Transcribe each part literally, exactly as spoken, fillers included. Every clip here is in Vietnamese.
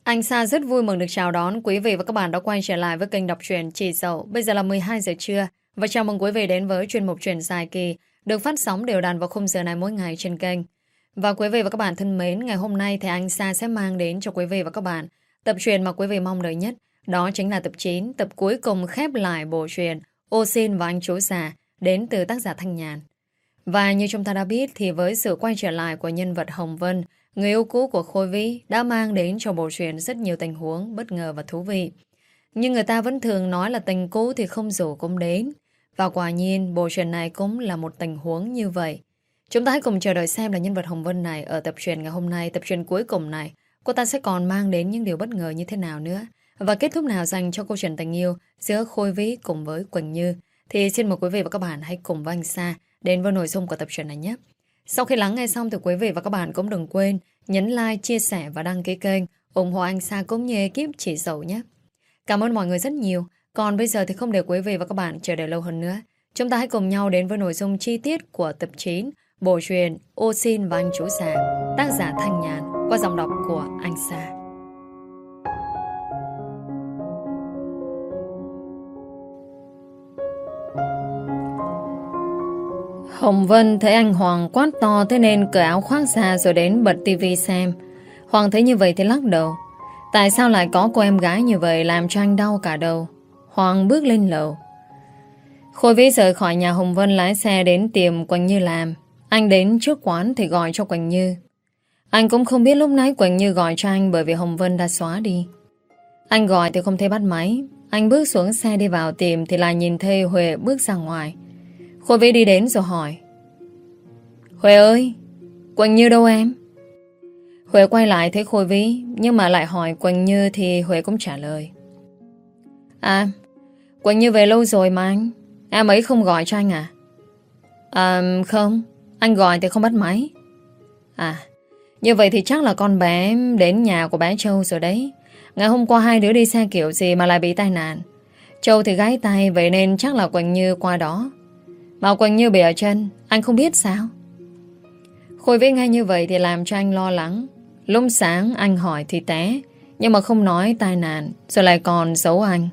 Anh Sa rất vui mừng được chào đón quý vị và các bạn đã quay trở lại với kênh đọc truyện Chị Dậu. Bây giờ là mười hai giờ trưa và chào mừng quý vị đến với chuyên mục truyện dài kỳ được phát sóng đều đặn vào khung giờ này mỗi ngày trên kênh. Và quý vị và các bạn thân mến, ngày hôm nay thì anh Sa sẽ mang đến cho quý vị và các bạn tập truyện mà quý vị mong đợi nhất. Đó chính là tập chín, tập cuối cùng khép lại bộ truyện Ô Xin và Anh Chú Già đến từ tác giả Thanh Nhàn. Và như chúng ta đã biết thì với sự quay trở lại của nhân vật Hồng Vân, người yêu cũ của Khôi Vĩ đã mang đến cho bộ truyện rất nhiều tình huống bất ngờ và thú vị. Nhưng người ta vẫn thường nói là tình cũ thì không rủ cũng đến. Và quả nhiên bộ truyện này cũng là một tình huống như vậy. Chúng ta hãy cùng chờ đợi xem là nhân vật Hồng Vân này ở tập truyện ngày hôm nay, tập truyện cuối cùng này, cô ta sẽ còn mang đến những điều bất ngờ như thế nào nữa. Và kết thúc nào dành cho câu chuyện tình yêu giữa Khôi Vĩ cùng với Quỳnh Như. Thì xin mời quý vị và các bạn hãy cùng với anh Sa đến với nội dung của tập truyện này nhé. Sau khi lắng nghe xong thì quý vị và các bạn cũng đừng quên nhấn like, chia sẻ và đăng ký kênh, ủng hộ anh Sa cũng như ekip Chị Dậu nhé. Cảm ơn mọi người rất nhiều. Còn bây giờ thì không để quý vị và các bạn chờ đợi lâu hơn nữa. Chúng ta hãy cùng nhau đến với nội dung chi tiết của tập chín bộ truyện Ô Xin và Anh Chú Già, tác giả Thanh Nhàn, qua giọng đọc của anh Sa. Hồng Vân thấy anh Hoàng quát to, thế nên cởi áo khoác ra rồi đến bật tivi xem. Hoàng thấy như vậy thì lắc đầu. Tại sao lại có cô em gái như vậy làm cho anh đau cả đầu? Hoàng bước lên lầu. Khôi Vĩ rời khỏi nhà Hồng Vân lái xe đến tìm Quỳnh Như làm. Anh đến trước quán thì gọi cho Quỳnh Như. Anh cũng không biết lúc nãy Quỳnh Như gọi cho anh bởi vì Hồng Vân đã xóa đi. Anh gọi thì không thấy bắt máy. Anh bước xuống xe đi vào tìm thì lại nhìn thấy Huệ bước ra ngoài. Khôi Vĩ đi đến rồi hỏi: Huệ ơi, Quỳnh Như đâu em? Huệ quay lại thấy Khôi Vĩ, nhưng mà lại hỏi Quỳnh Như thì Huệ cũng trả lời: À, Quỳnh Như về lâu rồi mà anh. Em ấy không gọi cho anh à? À không, anh gọi thì không bắt máy. À, như vậy thì chắc là con bé đến nhà của bé Châu rồi đấy. Ngày hôm qua hai đứa đi xe kiểu gì mà lại bị tai nạn. Châu thì gãy tay, vậy nên chắc là Quỳnh Như qua đó. Mà Quỳnh Như bị ở chân, anh không biết sao? Khôi Vĩ nghe như vậy thì làm cho anh lo lắng. Lúc sáng anh hỏi thì té, nhưng mà không nói tai nạn, rồi lại còn giấu anh.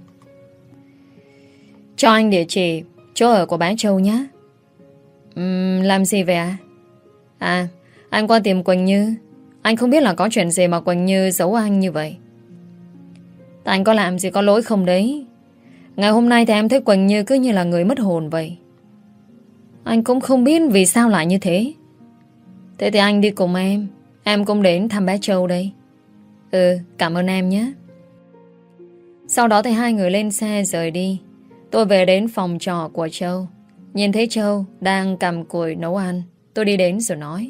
Cho anh địa chỉ chỗ ở của bé Châu nhé. uhm, Làm gì vậy à? À, anh qua tìm Quỳnh Như. Anh không biết là có chuyện gì mà Quỳnh Như giấu anh như vậy. Tại anh có làm gì có lỗi không đấy? Ngày hôm nay thì em thấy Quỳnh Như cứ như là người mất hồn vậy. Anh cũng không biết vì sao lại như thế. Thế thì anh đi cùng em. Em cũng đến thăm bé Châu đây. Ừ, cảm ơn em nhé. Sau đó thì hai người lên xe rời đi. Tôi về đến phòng trọ của Châu. Nhìn thấy Châu đang cầm cùi nấu ăn. Tôi đi đến rồi nói: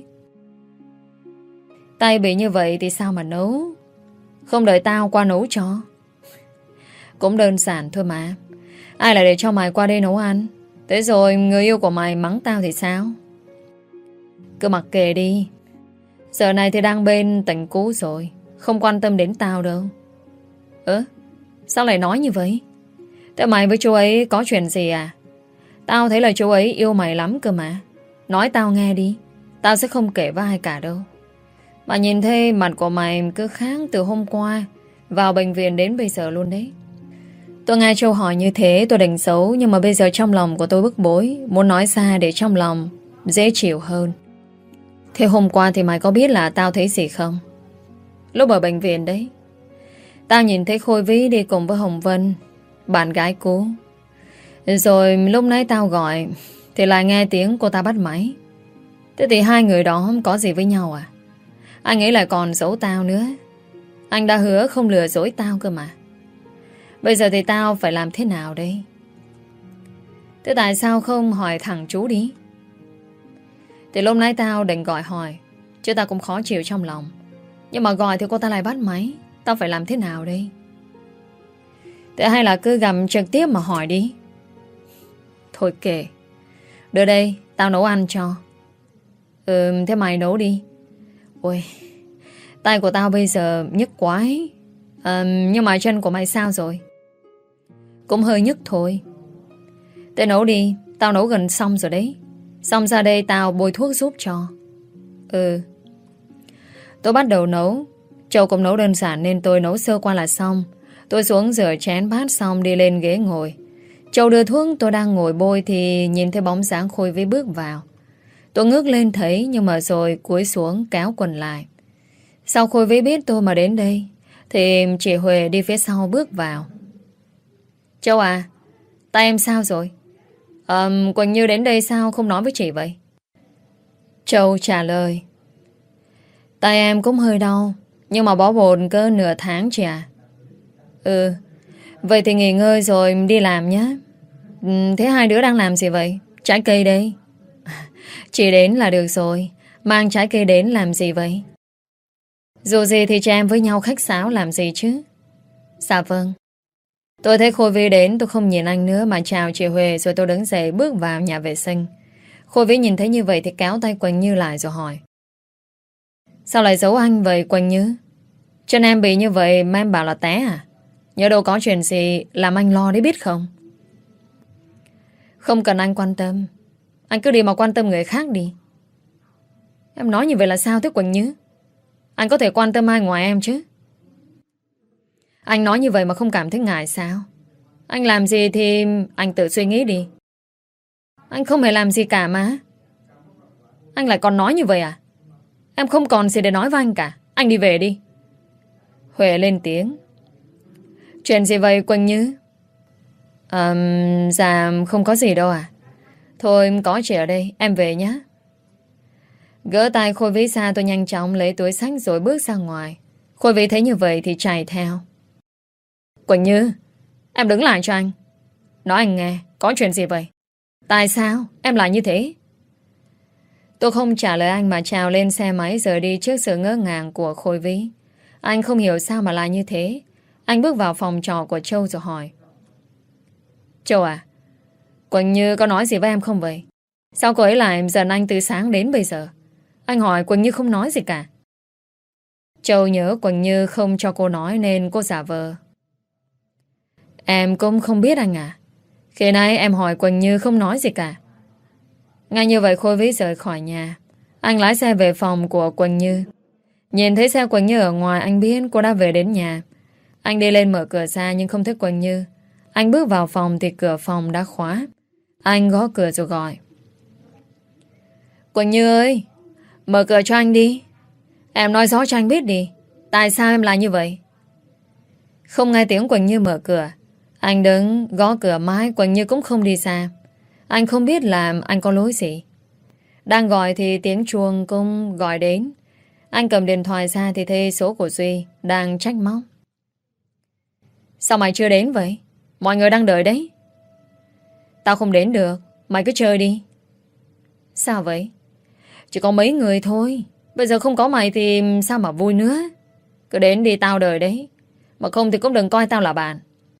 Tay bị như vậy thì sao mà nấu? Không đợi tao qua nấu cho? Cũng đơn giản thôi mà. Ai lại để cho mày qua đây nấu ăn? Thế rồi người yêu của mày mắng tao thì sao? Cứ mặc kệ đi. Giờ này thì đang bên tình cũ rồi, không quan tâm đến tao đâu. Ơ, sao lại nói như vậy? Thế mày với chú ấy có chuyện gì à? Tao thấy là chú ấy yêu mày lắm cơ mà. Nói tao nghe đi. Tao sẽ không kể với ai cả đâu. Mà nhìn thấy mặt của mày cứ khác từ hôm qua vào bệnh viện đến bây giờ luôn đấy. Tôi nghe Châu hỏi như thế tôi định xấu, nhưng mà bây giờ trong lòng của tôi bức bối, muốn nói ra để trong lòng dễ chịu hơn. Thế hôm qua thì mày có biết là tao thấy gì không? Lúc ở bệnh viện đấy, tao nhìn thấy Khôi Vĩ đi cùng với Hồng Vân, bạn gái cũ. Rồi lúc nãy tao gọi thì lại nghe tiếng cô ta bắt máy. Thế thì hai người đó không có gì với nhau à? Anh ấy lại còn giấu tao nữa. Anh đã hứa không lừa dối tao cơ mà. Bây giờ thì tao phải làm thế nào đây? Thế tại sao không hỏi thẳng chú đi? Thì lúc nãy tao định gọi hỏi, chứ tao cũng khó chịu trong lòng. Nhưng mà gọi thì cô ta lại bắt máy. Tao phải làm thế nào đây? Thế hay là cứ gặp trực tiếp mà hỏi đi? Thôi kệ. Đưa đây, tao nấu ăn cho. Ừ, thế mày nấu đi. Ôi, tay của tao bây giờ nhức quá ấy. À, nhưng mà chân của mày sao rồi? Cũng hơi nhức thôi. Thế nấu đi, tao nấu gần xong rồi đấy. Xong ra đây tao bôi thuốc giúp cho. Ừ. Tôi bắt đầu nấu. Châu cũng nấu đơn giản nên tôi nấu sơ qua là xong. Tôi xuống rửa chén bát xong đi lên ghế ngồi. Châu đưa thuốc, tôi đang ngồi bôi thì nhìn thấy bóng dáng Khôi Vĩ bước vào. Tôi ngước lên thấy nhưng mà rồi cúi xuống kéo quần lại. Sau Khôi Vĩ biết tôi mà đến đây thì chị Huệ đi phía sau bước vào. Châu à, tay em sao rồi? um, Quỳnh Như đến đây sao không nói với chị vậy? Châu trả lời. Tay em cũng hơi đau, nhưng mà bó bột cỡ nửa tháng chị à. Ừ, vậy thì nghỉ ngơi rồi đi làm nhé. ừ, Thế hai đứa đang làm gì vậy? Trái cây đây. Chị đến là được rồi. Mang trái cây đến làm gì vậy? Dù gì thì chị em với nhau khách sáo làm gì chứ? Dạ vâng. Tôi thấy Khôi Vĩ đến, tôi không nhìn anh nữa mà chào chị Huệ rồi tôi đứng dậy bước vào nhà vệ sinh. Khôi Vĩ nhìn thấy như vậy thì kéo tay Quỳnh Như lại rồi hỏi. Sao lại giấu anh vậy Quỳnh Như? Chân em bị như vậy mà em bảo là té à? Nhớ đâu có chuyện gì làm anh lo đấy biết không? Không cần anh quan tâm. Anh cứ đi mà quan tâm người khác đi. Em nói như vậy là sao thế Quỳnh Như? Anh có thể quan tâm ai ngoài em chứ? Anh nói như vậy mà không cảm thấy ngại sao? Anh làm gì thì anh tự suy nghĩ đi. Anh không hề làm gì cả mà. Anh lại còn nói như vậy à? Em không còn gì để nói với anh cả. Anh đi về đi. Huệ lên tiếng. Chuyện gì vậy Quỳnh Như? À, dạ không có gì đâu à. Thôi có chị ở đây, em về nhé. Gỡ tay Khôi Vĩ ra, tôi nhanh chóng lấy túi xách rồi bước ra ngoài. Khôi Vĩ thấy như vậy thì chạy theo. Quỳnh Như, em đứng lại cho anh. Nói anh nghe, có chuyện gì vậy? Tại sao em lại như thế? Tôi không trả lời anh mà trèo lên xe máy rời đi trước sự ngỡ ngàng của Khôi Vĩ. Anh không hiểu sao mà lại như thế. Anh bước vào phòng trọ của Châu rồi hỏi. Châu à, Quỳnh Như có nói gì với em không vậy? Sao cô ấy lại giận anh từ sáng đến bây giờ? Anh hỏi Quỳnh Như không nói gì cả. Châu nhớ Quỳnh Như không cho cô nói nên cô giả vờ. Em cũng không biết anh à. Khi nãy em hỏi Quỳnh Như không nói gì cả. Ngay như vậy Khôi Vĩ rời khỏi nhà. Anh lái xe về phòng của Quỳnh Như. Nhìn thấy xe Quỳnh Như ở ngoài anh biết cô đã về đến nhà. Anh đi lên mở cửa ra nhưng không thấy Quỳnh Như. Anh bước vào phòng thì cửa phòng đã khóa. Anh gõ cửa rồi gọi. Quỳnh Như ơi, mở cửa cho anh đi. Em nói rõ cho anh biết đi. Tại sao em lại như vậy? Không nghe tiếng Quỳnh Như mở cửa. Anh đứng gõ cửa mãi Quỳnh Như cũng không đi xa. Anh không biết là anh có lỗi gì. Đang gọi thì tiếng chuông cũng gọi đến. Anh cầm điện thoại ra thì thấy số của Duy đang trách móc. Sao mày chưa đến vậy? Mọi người đang đợi đấy. Tao không đến được. Mày cứ chơi đi. Sao vậy? Chỉ có mấy người thôi. Bây giờ không có mày thì sao mà vui nữa. Cứ đến đi tao đợi đấy. Mà không thì cũng đừng coi tao là bạn.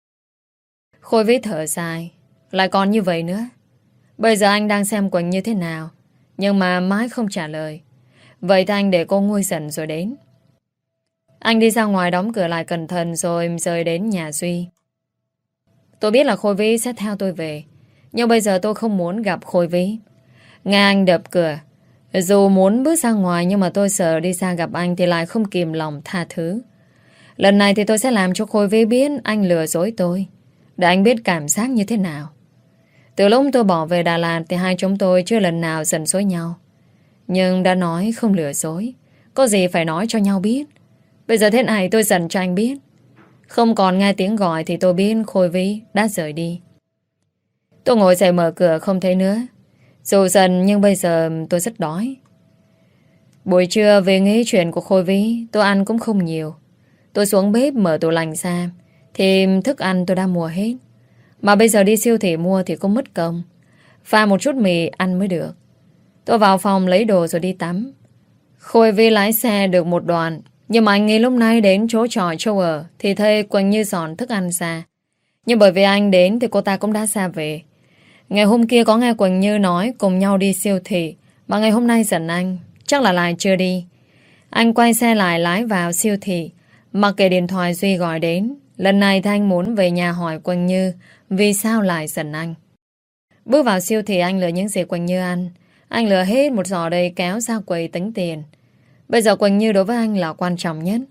Khôi Vĩ thở dài. Lại còn như vậy nữa. Bây giờ anh đang xem Quỳnh như thế nào. Nhưng mà mãi không trả lời. Vậy thì anh để cô nguôi giận rồi đến. Anh đi ra ngoài đóng cửa lại cẩn thận rồi rời đến nhà Duy. Tôi biết là Khôi Vĩ sẽ theo tôi về. Nhưng bây giờ tôi không muốn gặp Khôi Vĩ. Nghe anh đập cửa. Dù muốn bước ra ngoài nhưng mà tôi sợ đi ra gặp anh thì lại không kìm lòng tha thứ. Lần này thì tôi sẽ làm cho Khôi Vĩ biết anh lừa dối tôi. Để anh biết cảm giác như thế nào. Từ lúc tôi bỏ về Đà Lạt thì hai chúng tôi chưa lần nào giận dỗi nhau. Nhưng đã nói không lừa dối. Có gì phải nói cho nhau biết. Bây giờ thế này tôi giận cho anh biết. Không còn nghe tiếng gọi thì tôi biết Khôi Vĩ đã rời đi. Tôi ngồi dậy mở cửa không thấy nữa. Dù giận nhưng bây giờ tôi rất đói. Buổi trưa về nghĩ chuyện của Khôi Vĩ tôi ăn cũng không nhiều. Tôi xuống bếp mở tủ lạnh ra thì thức ăn tôi đã mua hết. Mà bây giờ đi siêu thị mua thì cũng mất công. Pha một chút mì ăn mới được. Tôi vào phòng lấy đồ rồi đi tắm. Khôi Vĩ lái xe được một đoạn. Nhưng mà anh nghĩ lúc này đến chỗ trọ Châu ở thì thấy Quỳnh Như dọn thức ăn ra. Nhưng bởi vì anh đến thì cô ta cũng đã ra về. Ngày hôm kia có nghe Quỳnh Như nói cùng nhau đi siêu thị. Mà ngày hôm nay giận anh. Chắc là lại chưa đi. Anh quay xe lại lái vào siêu thị. Mặc kệ điện thoại Duy gọi đến. Lần này thì anh muốn về nhà hỏi Quỳnh Như vì sao lại giận anh. Bước vào siêu thị anh lựa những gì Quỳnh Như ăn. Anh lựa hết một giỏ đầy kéo ra quầy tính tiền. Bây giờ Quỳnh Như đối với anh là quan trọng nhất.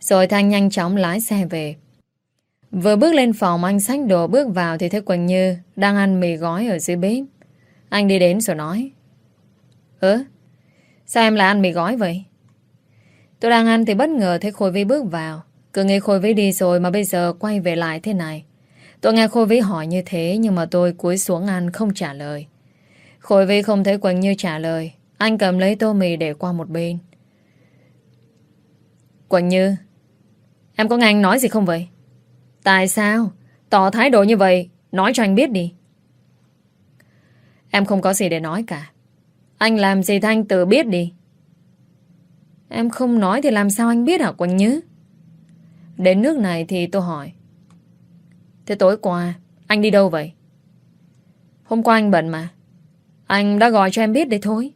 Rồi Thanh nhanh chóng lái xe về. Vừa bước lên phòng, anh xách đồ bước vào thì thấy Quỳnh Như đang ăn mì gói ở dưới bếp. Anh đi đến rồi nói: Ơ, sao em lại ăn mì gói vậy? Tôi đang ăn thì bất ngờ thấy Khôi Vy bước vào. Cứ nghĩ Khôi Vy đi rồi mà bây giờ quay về lại thế này. Tôi nghe Khôi Vy hỏi như thế, nhưng mà tôi cúi xuống ăn không trả lời. Khôi Vy không thấy Quỳnh Như trả lời, anh cầm lấy tô mì để qua một bên. Quỳnh Như, em có nghe anh nói gì không vậy? Tại sao tỏ thái độ như vậy? Nói cho anh biết đi. Em không có gì để nói cả. Anh làm gì thì anh tự biết đi. Em không nói thì làm sao anh biết hả Quỳnh Như? Đến nước này thì tôi hỏi: Thế tối qua anh đi đâu vậy? Hôm qua anh bận mà. Anh đã gọi cho em biết đấy thôi.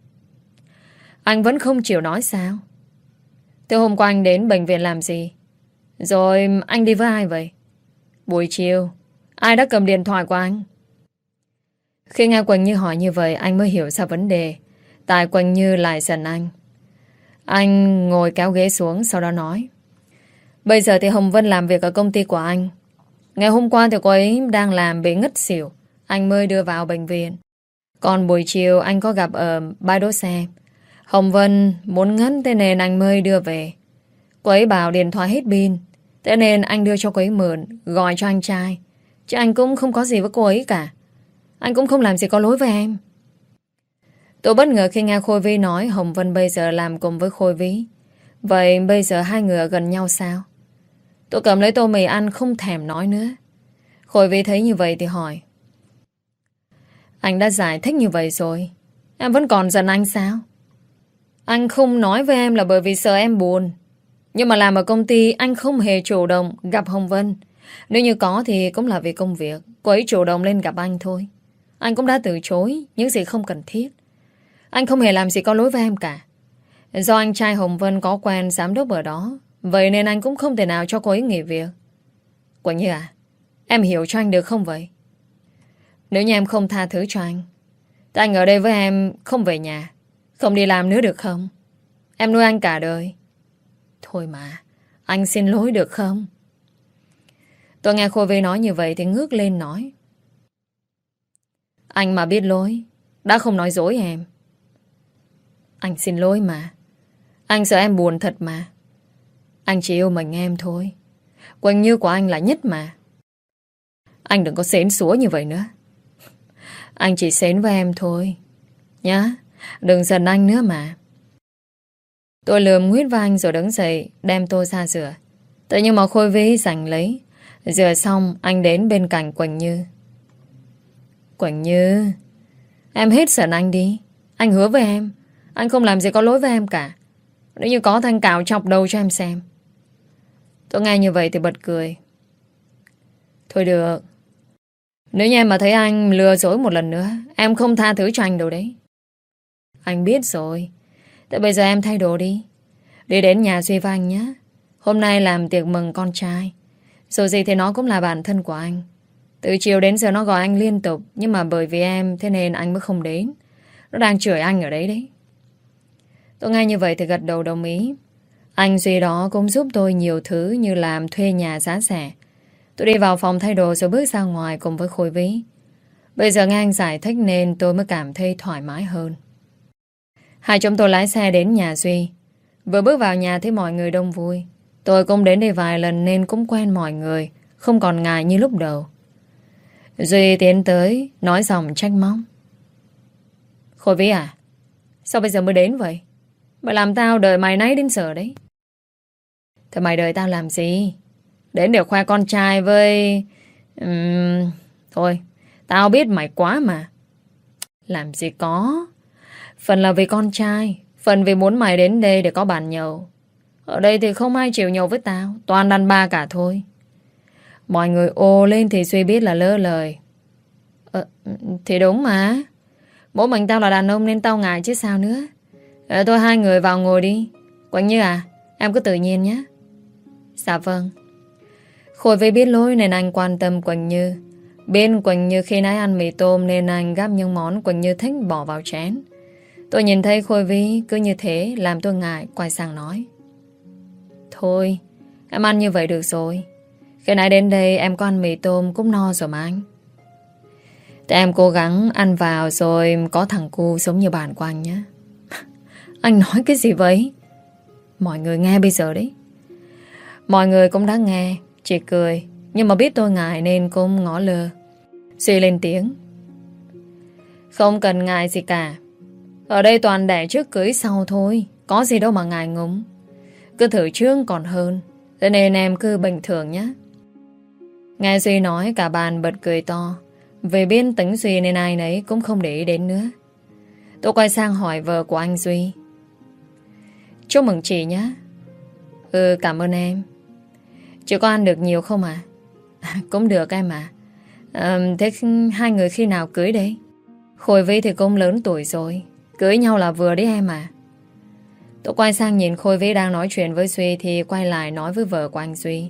Anh vẫn không chịu nói sao? Thế hôm qua anh đến bệnh viện làm gì? Rồi anh đi với ai vậy? Buổi chiều ai đã cầm điện thoại của anh? Khi nghe Quỳnh Như hỏi như vậy, anh mới hiểu ra vấn đề. Tại Quỳnh Như lại giận anh. Anh ngồi kéo ghế xuống, sau đó nói: Bây giờ thì Hồng Vân làm việc ở công ty của anh. Ngày hôm qua thì cô ấy đang làm bị ngất xỉu, anh mới đưa vào bệnh viện. Còn buổi chiều anh có gặp ở bãi đỗ xe. Hồng Vân muốn ngất, thế nên anh mới đưa về. Cô ấy bảo điện thoại hết pin, thế nên anh đưa cho cô ấy mượn, gọi cho anh trai. Chứ anh cũng không có gì với cô ấy cả. Anh cũng không làm gì có lỗi với em. Tôi bất ngờ khi nghe Khôi Vy nói Hồng Vân bây giờ làm cùng với Khôi Vy. Vậy bây giờ hai người ở gần nhau sao? Tôi cầm lấy tô mì ăn không thèm nói nữa. Khôi Vy thấy như vậy thì hỏi: Anh đã giải thích như vậy rồi, em vẫn còn giận anh sao? Anh không nói với em là bởi vì sợ em buồn. Nhưng mà làm ở công ty anh không hề chủ động gặp Hồng Vân. Nếu như có thì cũng là vì công việc. Cô ấy chủ động lên gặp anh thôi. Anh cũng đã từ chối những gì không cần thiết. Anh không hề làm gì có lỗi với em cả. Do anh trai Hồng Vân có quen giám đốc ở đó, vậy nên anh cũng không thể nào cho cô ấy nghỉ việc. Quỳnh Như à, em hiểu cho anh được không vậy? Nếu như em không tha thứ cho anh thì anh ở đây với em, không về nhà, không đi làm nữa được không? Em nuôi anh cả đời. Thôi mà, anh xin lỗi được không? Tôi nghe Khôi Vy nói như vậy thì ngước lên nói: Anh mà biết lỗi, đã không nói dối em. Anh xin lỗi mà. Anh sợ em buồn thật mà. Anh chỉ yêu mình em thôi. Quỳnh Như của anh là nhất mà. Anh đừng có xến xúa như vậy nữa. Anh chỉ xến với em thôi nhá. Đừng giận anh nữa mà. Tôi lườm nguyết vào anh rồi đứng dậy đem tôi ra rửa. Tự nhiên mà Khôi Vy giành lấy. Rửa xong anh đến bên cạnh Quỳnh Như. Quỳnh Như, em hết giận anh đi. Anh hứa với em, anh không làm gì có lỗi với em cả. Nếu như có thanh cạo chọc đầu cho em xem. Tôi nghe như vậy thì bật cười. Thôi được. Nếu như em mà thấy anh lừa dối một lần nữa, em không tha thứ cho anh đâu đấy. Anh biết rồi. Thế bây giờ em thay đồ đi. Đi đến nhà Duy với anh nhé. Hôm nay làm tiệc mừng con trai. Dù gì thì nó cũng là bạn thân của anh. Từ chiều đến giờ nó gọi anh liên tục. Nhưng mà bởi vì em, thế nên anh mới không đến. Nó đang chửi anh ở đấy đấy. Tôi nghe như vậy thì gật đầu đồng ý. Anh Duy đó cũng giúp tôi nhiều thứ, như làm thuê nhà giá rẻ. Tôi đi vào phòng thay đồ rồi bước ra ngoài cùng với Khôi Vy. Bây giờ nghe anh giải thích nên tôi mới cảm thấy thoải mái hơn. Hai chúng tôi lái xe đến nhà Duy. Vừa bước vào nhà thấy mọi người đông vui. Tôi cũng đến đây vài lần nên cũng quen mọi người, không còn ngại như lúc đầu. Duy tiến tới nói giọng trách móc: Khôi Vy à, sao bây giờ mới đến vậy? Mày làm tao đợi mày nãy đến giờ đấy. Thế mày đợi tao làm gì? Đến để khoe con trai với... Uhm... Thôi, tao biết mày quá mà. Làm gì có. Phần là vì con trai, phần vì muốn mày đến đây để có bàn nhậu. Ở đây thì không ai chịu nhậu với tao, toàn đàn bà cả thôi. Mọi người ồ lên thì Duy biết là lỡ lời. Ờ, thì đúng mà. Mỗi mình tao là đàn ông nên tao ngại chứ sao nữa. Ờ, thôi hai người vào ngồi đi. Quỳnh Như à, em cứ tự nhiên nhé. Dạ vâng. Khôi Vy biết lỗi nên anh quan tâm Quỳnh Như. Bên Quỳnh Như khi nãy ăn mì tôm nên anh gắp những món Quỳnh Như thích bỏ vào chén. Tôi nhìn thấy Khôi Vy cứ như thế làm tôi ngại, quay sang nói: Thôi, em ăn như vậy được rồi. Khi nãy đến đây em có ăn mì tôm cũng no rồi mà anh. Thì em cố gắng ăn vào rồi có thằng cu giống như bạn của anh nhé. Anh nói cái gì vậy? Mọi người nghe bây giờ đấy. Mọi người cũng đã nghe, chỉ cười. Nhưng mà biết tôi ngại nên cũng ngỏ lơ. Suy lên tiếng. Không cần ngại gì cả. Ở đây toàn đẻ trước cưới sau thôi. Có gì đâu mà ngại ngùng. Cứ thử trước còn hơn. Thế nên em cứ bình thường nhé. Nghe Duy nói cả bàn bật cười to. Vì biết tính Duy nên ai nấy cũng không để ý đến nữa. Tôi quay sang hỏi vợ của anh Duy. Chúc mừng chị nhé. Ừ, cảm ơn em. Chị có ăn được nhiều không à? Cũng được em à. à Thế hai người khi nào cưới đấy? Khôi Vy thì cũng lớn tuổi rồi. Cưới nhau là vừa đấy em à. Tôi quay sang nhìn Khôi Vy đang nói chuyện với Duy thì quay lại nói với vợ của anh Duy.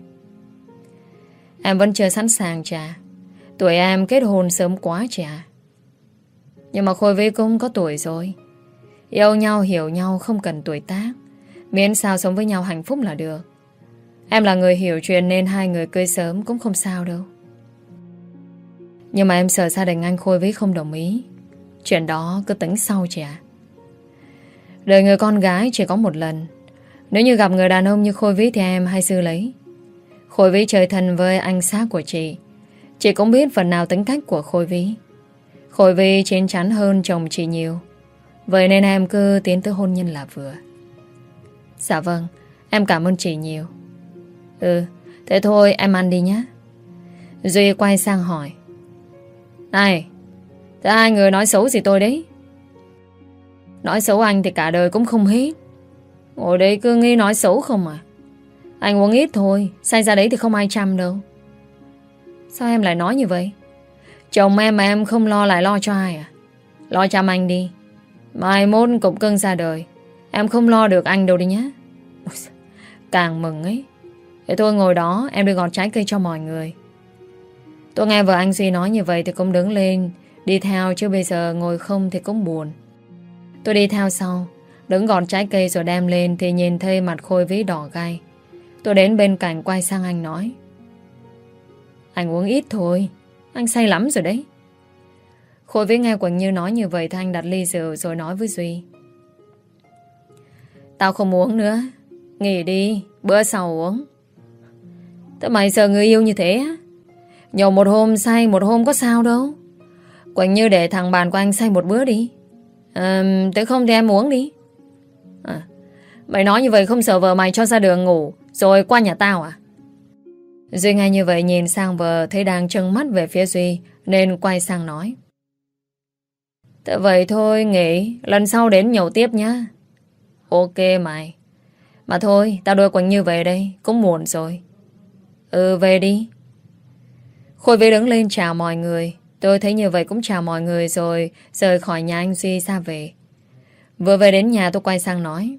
Em vẫn chưa sẵn sàng chà. Tuổi em kết hôn sớm quá chà. Nhưng mà Khôi Vy cũng có tuổi rồi. Yêu nhau hiểu nhau không cần tuổi tác. Miễn sao sống với nhau hạnh phúc là được. Em là người hiểu chuyện nên hai người cưới sớm cũng không sao đâu. Nhưng mà em sợ gia đình anh Khôi Vy không đồng ý. Chuyện đó cứ tính sau chị ạ. Đời người con gái chỉ có một lần. Nếu như gặp người đàn ông như Khôi Vy thì em hay xử lấy. Khôi Vy chơi thân với anh xã của chị. Chị cũng biết phần nào tính cách của Khôi Vy. Khôi Vy chín chắn hơn chồng chị nhiều. Vậy nên em cứ tiến tới hôn nhân là vừa. Dạ vâng, em cảm ơn chị nhiều. Ừ, thế thôi em ăn đi nhé. Duy quay sang hỏi. Này, thế hai người nói xấu gì tôi đấy? Nói xấu anh thì cả đời cũng không hết. Ngồi đây cứ nghĩ nói xấu không à. Anh uống ít thôi, say ra đấy thì không ai chăm đâu. Sao em lại nói như vậy? Chồng em mà em không lo lại lo cho ai à? Lo chăm anh đi. Mai mốt cục cưng ra đời, em không lo được anh đâu đi nhé. Càng mừng ấy. Thế thôi ngồi đó, em đi gọt trái cây cho mọi người. Tôi nghe vợ anh Duy nói như vậy thì cũng đứng lên đi theo, chứ bây giờ ngồi không thì cũng buồn. Tôi đi theo sau, đứng gọt trái cây rồi đem lên thì nhìn thấy mặt Khôi Vy đỏ gai. Tôi đến bên cạnh quay sang anh nói. Anh uống ít thôi, anh say lắm rồi đấy. Khôi Vy nghe Quỳnh Như nói như vậy thì anh đặt ly rượu rồi nói với Duy. Tao không uống nữa, nghỉ đi, bữa sau uống. Thế mày sợ người yêu như thế á? Nhậu một hôm say một hôm có sao đâu. Quỳnh Như để thằng bạn của anh say một bữa đi. à, Thế không thì em uống đi. à, Mày nói như vậy không sợ vợ mày cho ra đường ngủ rồi qua nhà tao à? Duy nghe như vậy nhìn sang vợ thấy đang trừng mắt về phía Duy nên quay sang nói. Thế vậy thôi nghỉ, lần sau đến nhậu tiếp nhá. Ok mày. Mà thôi tao đưa Quỳnh Như về đây, cũng muộn rồi. Ừ về đi. Khôi Vy đứng lên chào mọi người. Tôi thấy như vậy cũng chào mọi người rồi rời khỏi nhà anh Duy ra về. Vừa về đến nhà tôi quay sang nói.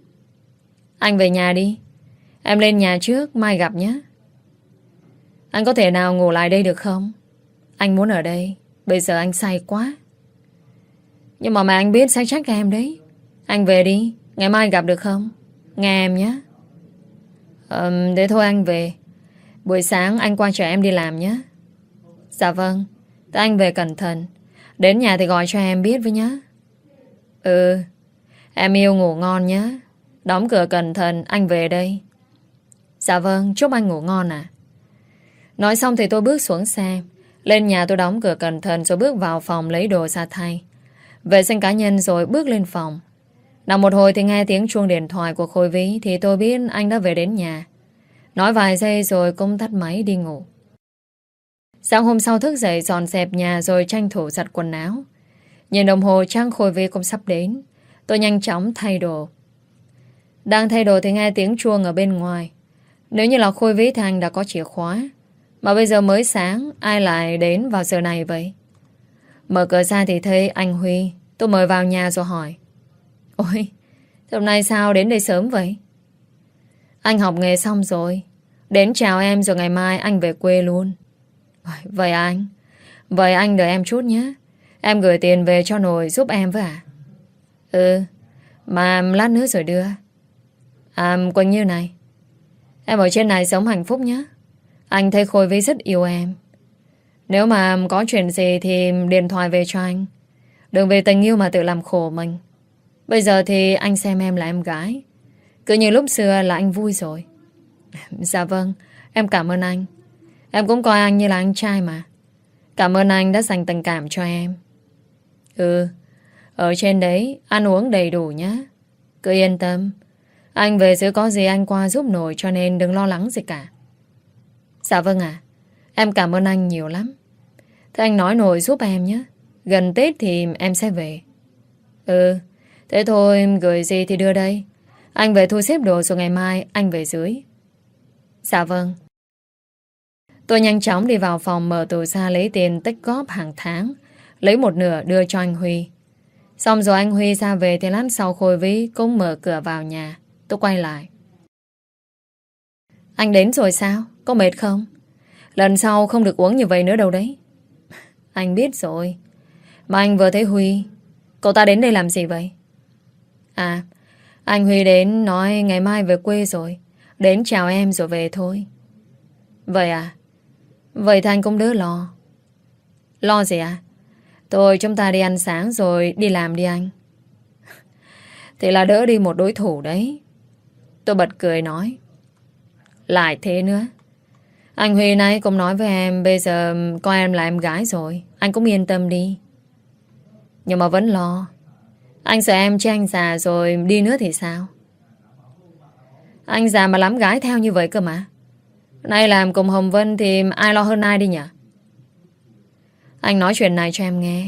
Anh về nhà đi. Em lên nhà trước, mai gặp nhé. Anh có thể nào ngủ lại đây được không? Anh muốn ở đây. Bây giờ anh say quá. Nhưng mà mà anh biết sẽ trách em đấy. Anh về đi, ngày mai gặp được không? Nghe em nhé. Ừm, thế thôi anh về. Buổi sáng anh qua chở em đi làm nhé. Dạ vâng. Thế anh về cẩn thận. Đến nhà thì gọi cho em biết với nhé. Ừ. Em yêu ngủ ngon nhé. Đóng cửa cẩn thận, anh về đây. Dạ vâng, chúc anh ngủ ngon à. Nói xong thì tôi bước xuống xe. Lên nhà tôi đóng cửa cẩn thận rồi bước vào phòng lấy đồ ra thay. Vệ sinh cá nhân rồi bước lên phòng. Nằm một hồi thì nghe tiếng chuông điện thoại của Khôi Vy thì tôi biết anh đã về đến nhà. Nói vài giây rồi cũng tắt máy đi ngủ. Sáng hôm sau thức dậy dọn dẹp nhà rồi tranh thủ giặt quần áo. Nhìn đồng hồ chắc Khôi Vy cũng sắp đến. Tôi nhanh chóng thay đồ. Đang thay đồ thì nghe tiếng chuông ở bên ngoài. Nếu như là Khôi Vy thì anh đã có chìa khóa. Mà bây giờ mới sáng, ai lại đến vào giờ này vậy? Mở cửa ra thì thấy anh Huy. Tôi mời vào nhà rồi hỏi. Ôi, hôm nay sao đến đây sớm vậy? Anh học nghề xong rồi. Đến chào em rồi ngày mai anh về quê luôn. Vậy anh Vậy anh đợi em chút nhé. Em gửi tiền về cho nội giúp em với à? Ừ. Mà lát nữa rồi đưa. À Quỳnh Như này, Em ở trên này sống hạnh phúc nhé. Anh thấy Khôi Vy rất yêu em. Nếu mà có chuyện gì thì điện thoại về cho anh. Đừng vì tình yêu mà tự làm khổ mình. Bây giờ thì anh xem em là em gái. Cứ như lúc xưa là anh vui rồi. Dạ vâng, em cảm ơn anh. Em cũng coi anh như là anh trai mà. Cảm ơn anh đã dành tình cảm cho em. Ừ, ở trên đấy ăn uống đầy đủ nhé. Cứ yên tâm. Anh về sẽ có gì anh qua giúp nổi, cho nên đừng lo lắng gì cả. Dạ vâng ạ. Em cảm ơn anh nhiều lắm. Thế anh nói nổi giúp em nhé. Gần Tết thì em sẽ về. Ừ, thế thôi, gửi gì thì đưa đây. Anh về thu xếp đồ rồi ngày mai anh về dưới. Dạ vâng. Tôi nhanh chóng đi vào phòng mở tủ ra lấy tiền tích góp hàng tháng. Lấy một nửa đưa cho anh Huy. Xong rồi anh Huy ra về thì lát sau Khôi Vy cũng mở cửa vào nhà. Tôi quay lại. Anh đến rồi sao? Có mệt không? Lần sau không được uống như vậy nữa đâu đấy. Anh biết rồi. Mà anh vừa thấy Huy. Cậu ta đến đây làm gì vậy? À, anh Huy đến nói ngày mai về quê rồi. Đến chào em rồi về thôi. Vậy à? Vậy thì anh cũng đỡ lo. Lo gì à? Thôi chúng ta đi ăn sáng rồi đi làm đi anh. Thì là đỡ đi một đối thủ đấy. Tôi bật cười nói. Lại thế nữa. Anh Huy này cũng nói với em bây giờ coi em là em gái rồi. Anh cũng yên tâm đi. Nhưng mà vẫn lo. Anh sợ em chứ anh già rồi đi nữa thì sao? Anh già mà lắm gái theo như vậy cơ mà. Nay làm cùng Hồng Vân thì ai lo hơn ai đi nhỉ? Anh nói chuyện này cho em nghe.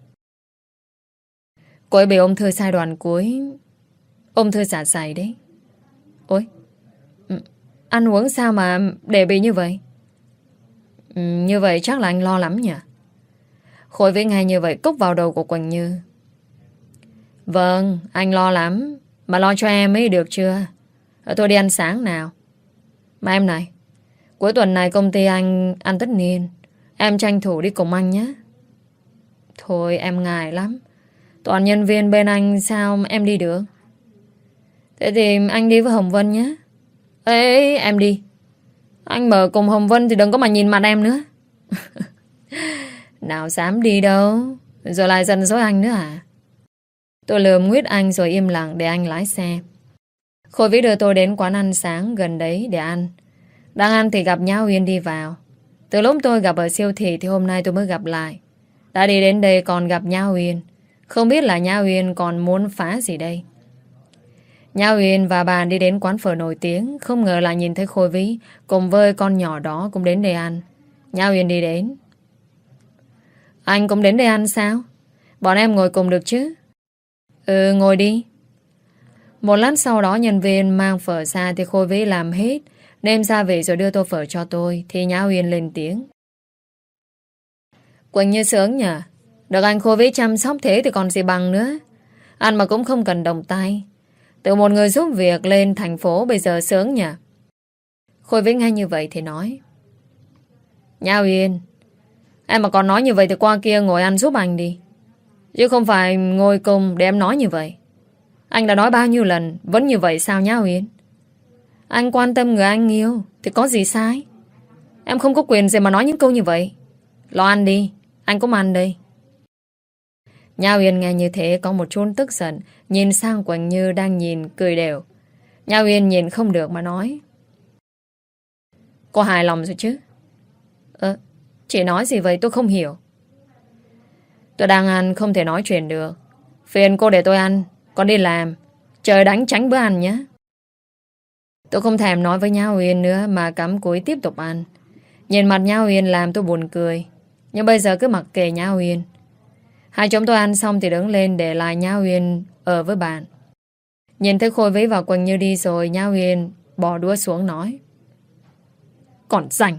Cô ấy bị ung thư giai đoạn cuối. Ung thư dạ dày đấy. Ôi, ăn uống sao mà để bị như vậy? Ừ, như vậy chắc là anh lo lắm nhỉ? Khôi Vy nghe như vậy cúc vào đầu của Quỳnh Như. Vâng, anh lo lắm. Mà lo cho em ấy được chưa? Tôi đi ăn sáng nào. Mà em này, cuối tuần này công ty anh ăn tất niên. Em tranh thủ đi cùng anh nhé. Thôi em ngại lắm. Toàn nhân viên bên anh sao em đi được? Thế thì anh đi với Hồng Vân nhé. Ê, em đi. Anh mở cùng Hồng Vân thì đừng có mà nhìn mặt em nữa. Nào dám đi đâu. Rồi lại giận dỗi anh nữa à? Tôi lườm nguyết anh rồi im lặng để anh lái xe. Khôi Vy đưa tôi đến quán ăn sáng gần đấy để ăn. Đang ăn thì gặp Nhã Uyên đi vào. Từ lúc tôi gặp ở siêu thị thì hôm nay tôi mới gặp lại. Đã đi đến đây còn gặp Nhã Uyên. Không biết là Nhã Uyên còn muốn phá gì đây. Nhã Uyên và bạn đi đến quán phở nổi tiếng. Không ngờ là nhìn thấy Khôi Vy cùng với con nhỏ đó cũng đến đây ăn. Nhã Uyên đi đến. Anh cũng đến đây ăn sao? Bọn em ngồi cùng được chứ? Ừ, ngồi đi. Một lát sau đó nhân viên mang phở ra thì Khôi Vy làm hết, đem ra về rồi đưa tô phở cho tôi. Thì Nhã Uyên lên tiếng. Quỳnh Như sướng nhỉ? Được anh Khôi Vy chăm sóc thế thì còn gì bằng nữa. Ăn mà cũng không cần đồng tay. Từ một người giúp việc lên thành phố bây giờ sướng nhỉ? Khôi Vy nghe như vậy thì nói. Nhã Uyên, em mà còn nói như vậy thì qua kia ngồi ăn giúp anh đi. Chứ không phải ngồi cùng để em nói như vậy. Anh đã nói bao nhiêu lần vẫn như vậy sao Nhã Uyên? Anh quan tâm người anh yêu thì có gì sai? Em không có quyền gì mà nói những câu như vậy. Lo ăn đi, anh cũng ăn đây. Nhã Uyên nghe như thế có một chút tức giận, nhìn sang Quỳnh Như đang nhìn cười đều. Nhã Uyên nhìn không được mà nói. Cô hài lòng rồi chứ? Ờ, chị nói gì vậy tôi không hiểu. Tôi đang ăn không thể nói chuyện được. Phiền cô để tôi ăn, con đi làm. Trời đánh tránh bữa ăn nhé. Tôi không thèm nói với Nhã Uyên nữa mà cắm cúi tiếp tục ăn. Nhìn mặt Nhã Uyên làm tôi buồn cười. Nhưng bây giờ cứ mặc kệ Nhã Uyên. Hai chúng tôi ăn xong thì đứng lên để lại Nhã Uyên ở với bạn. Nhìn thấy Khôi Vy và Quỳnh Như đi rồi, Nhã Uyên bỏ đũa xuống nói. Còn rảnh.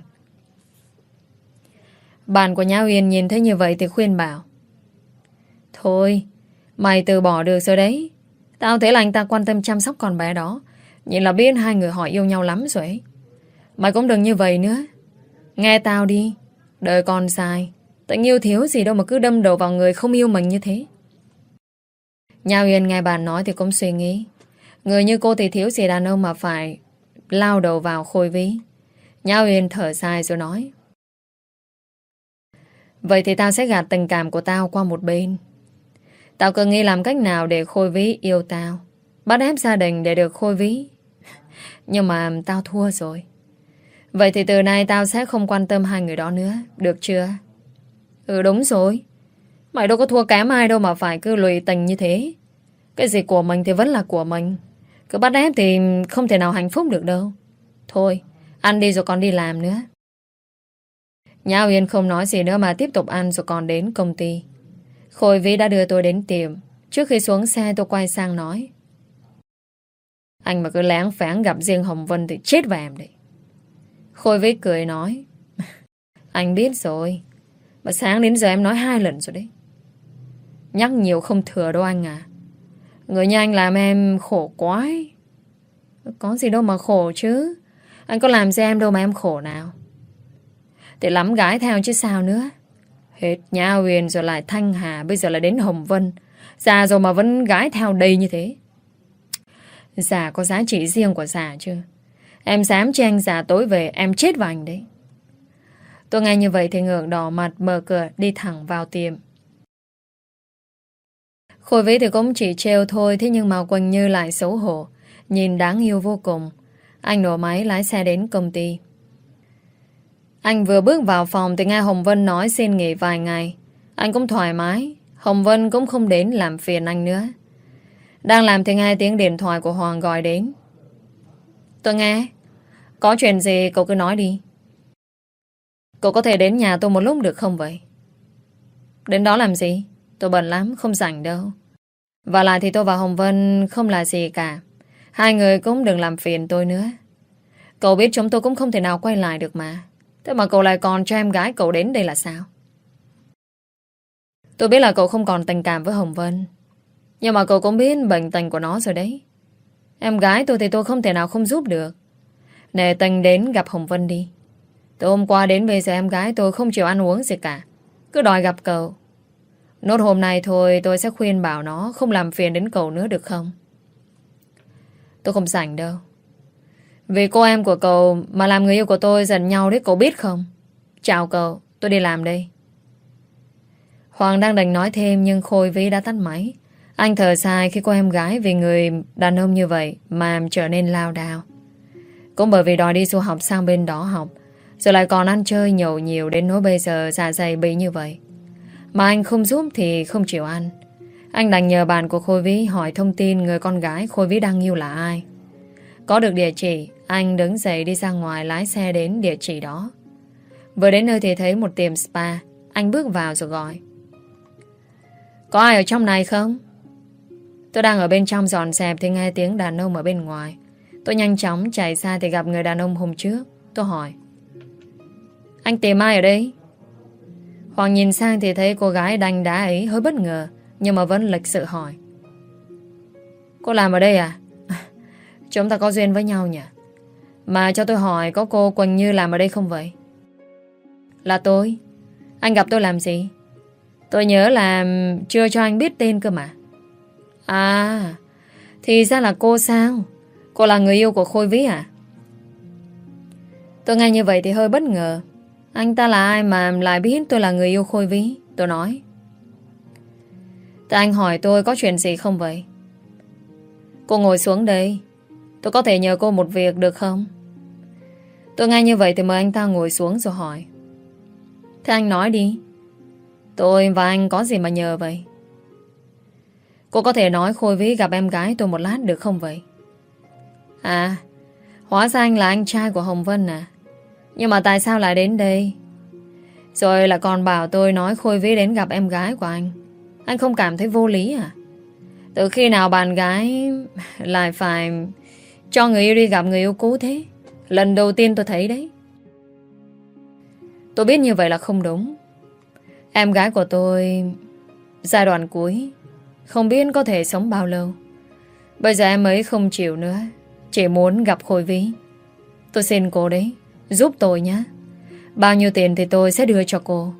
Bạn của Nhã Uyên nhìn thấy như vậy thì khuyên bảo. Thôi, mày từ bỏ được rồi đấy. Tao thấy là anh ta quan tâm chăm sóc con bé đó. Nhìn là biết hai người họ yêu nhau lắm rồi ấy. Mày cũng đừng như vậy nữa. Nghe tao đi. Đời còn dài. Tình yêu thiếu gì đâu mà cứ đâm đầu vào người không yêu mình như thế. Nhã Uyên nghe bạn nói thì cũng suy nghĩ. Người như cô thì thiếu gì đàn ông mà phải lao đầu vào Khôi Vĩ. Nhã Uyên thở dài rồi nói: vậy thì tao sẽ gạt tình cảm của tao qua một bên. Tao cứ nghĩ làm cách nào để Khôi Vĩ yêu tao, bắt ép gia đình để được Khôi Vĩ. Nhưng mà tao thua rồi. Vậy thì từ nay tao sẽ không quan tâm hai người đó nữa, được chưa? Ừ, đúng rồi. Mày đâu có thua kém ai đâu mà phải cứ lụy tình như thế. Cái gì của mình thì vẫn là của mình. Cứ bắt ép thì không thể nào hạnh phúc được đâu. Thôi, ăn đi rồi còn đi làm nữa. Nhã Uyên không nói gì nữa mà tiếp tục ăn rồi còn đến công ty. Khôi Vĩ đã đưa tôi đến tiệm. Trước khi xuống xe tôi quay sang nói: anh mà cứ lén phén gặp riêng Hồng Vân thì chết vào em đấy. Khôi Vĩ cười nói: anh biết rồi. Mà sáng đến giờ em nói hai lần rồi đấy. Nhắc nhiều không thừa đâu anh à. Người như anh làm em khổ quá ấy. Có gì đâu mà khổ chứ. Anh có làm cho em đâu mà em khổ nào. Thì lắm gái theo chứ sao nữa. Hết Nhã Uyên rồi lại Thanh Hà, bây giờ lại đến Hồng Vân. Già rồi mà vẫn gái theo đầy như thế. Già có giá trị riêng của già chứ. Em dám cho anh già tối về em chết vào anh đấy. Tôi nghe như vậy thì ngượng đỏ mặt, mở cửa đi thẳng vào tiệm. Khôi Vĩ thì cũng chỉ trêu thôi. Thế nhưng mà Quỳnh Như lại xấu hổ, nhìn đáng yêu vô cùng. Anh nổ máy lái xe đến công ty. Anh vừa bước vào phòng thì nghe Hồng Vân nói xin nghỉ vài ngày. Anh cũng thoải mái. Hồng Vân cũng không đến làm phiền anh nữa. Đang làm thì nghe tiếng điện thoại của Hoàng gọi đến. Tôi nghe. Có chuyện gì cậu cứ nói đi. Cậu có thể đến nhà tôi một lúc được không vậy? Đến đó làm gì? Tôi bận lắm, không rảnh đâu. Và lại thì tôi và Hồng Vân không là gì cả. Hai người cũng đừng làm phiền tôi nữa. Cậu biết chúng tôi cũng không thể nào quay lại được mà. Thế mà cậu lại còn cho em gái cậu đến đây là sao? Tôi biết là cậu không còn tình cảm với Hồng Vân. Nhưng mà cậu cũng biết bệnh tình của nó rồi đấy. Em gái tôi thì tôi không thể nào không giúp được. Nể tình đến gặp Hồng Vân đi. Từ hôm qua đến bây giờ em gái tôi không chịu ăn uống gì cả. Cứ đòi gặp cậu. Nốt hôm nay thôi tôi sẽ khuyên bảo nó không làm phiền đến cậu nữa được không? Tôi không rảnh đâu. Vì cô em của cậu mà làm người yêu của tôi giận nhau đấy, cậu biết không? Chào cậu, tôi đi làm đây. Hoàng đang định nói thêm nhưng Khôi Vĩ đã tắt máy. Anh thở dài khi cô em gái vì người đàn ông như vậy mà trở nên lao đao. Cũng bởi vì đòi đi du học sang bên đó học, rồi lại còn ăn chơi nhậu nhiều đến nỗi bây giờ dạ dày bị như vậy. Mà anh không giúp thì không chịu ăn. Anh đành nhờ bạn của Khôi Vĩ hỏi thông tin người con gái Khôi Vĩ đang yêu là ai. Có được địa chỉ, anh đứng dậy đi ra ngoài lái xe đến địa chỉ đó. Vừa đến nơi thì thấy một tiệm spa. Anh bước vào rồi gọi: có ai ở trong này không? Tôi đang ở bên trong dọn dẹp thì nghe tiếng đàn ông ở bên ngoài. Tôi nhanh chóng chạy ra thì gặp người đàn ông hôm trước. Tôi hỏi: anh tìm ai ở đây? Hoàng nhìn sang thì thấy cô gái đanh đá ấy hơi bất ngờ, nhưng mà vẫn lịch sự hỏi: cô làm ở đây à? Chúng ta có duyên với nhau nhỉ? Mà cho tôi hỏi, có cô Quỳnh Như làm ở đây không vậy? Là tôi. Anh gặp tôi làm gì? Tôi nhớ là chưa cho anh biết tên cơ mà. À, thì ra là cô sao? Cô là người yêu của Khôi Vĩ à? Tôi nghe như vậy thì hơi bất ngờ. Anh ta là ai mà lại biết tôi là người yêu Khôi Vĩ? Tôi nói: tại anh hỏi tôi có chuyện gì không vậy? Cô ngồi xuống đây. Tôi có thể nhờ cô một việc được không? Tôi nghe như vậy thì mời anh ta ngồi xuống rồi hỏi: thế anh nói đi. Tôi và anh có gì mà nhờ vậy? Cô có thể nói Khôi Vĩ gặp em gái tôi một lát được không vậy? À, hóa ra anh là anh trai của Hồng Vân à? Nhưng mà tại sao lại đến đây? Rồi lại còn bảo tôi nói Khôi Vĩ đến gặp em gái của anh. Anh không cảm thấy vô lý à? Từ khi nào bạn gái lại phải cho người yêu đi gặp người yêu cũ thế? Lần đầu tiên tôi thấy đấy. Tôi biết như vậy là không đúng. Em gái của tôi giai đoạn cuối, không biết có thể sống bao lâu. Bây giờ em ấy không chịu nữa, chỉ muốn gặp Khôi Vĩ. Tôi xin cô đấy, giúp tôi nhé. Bao nhiêu tiền thì tôi sẽ đưa cho cô.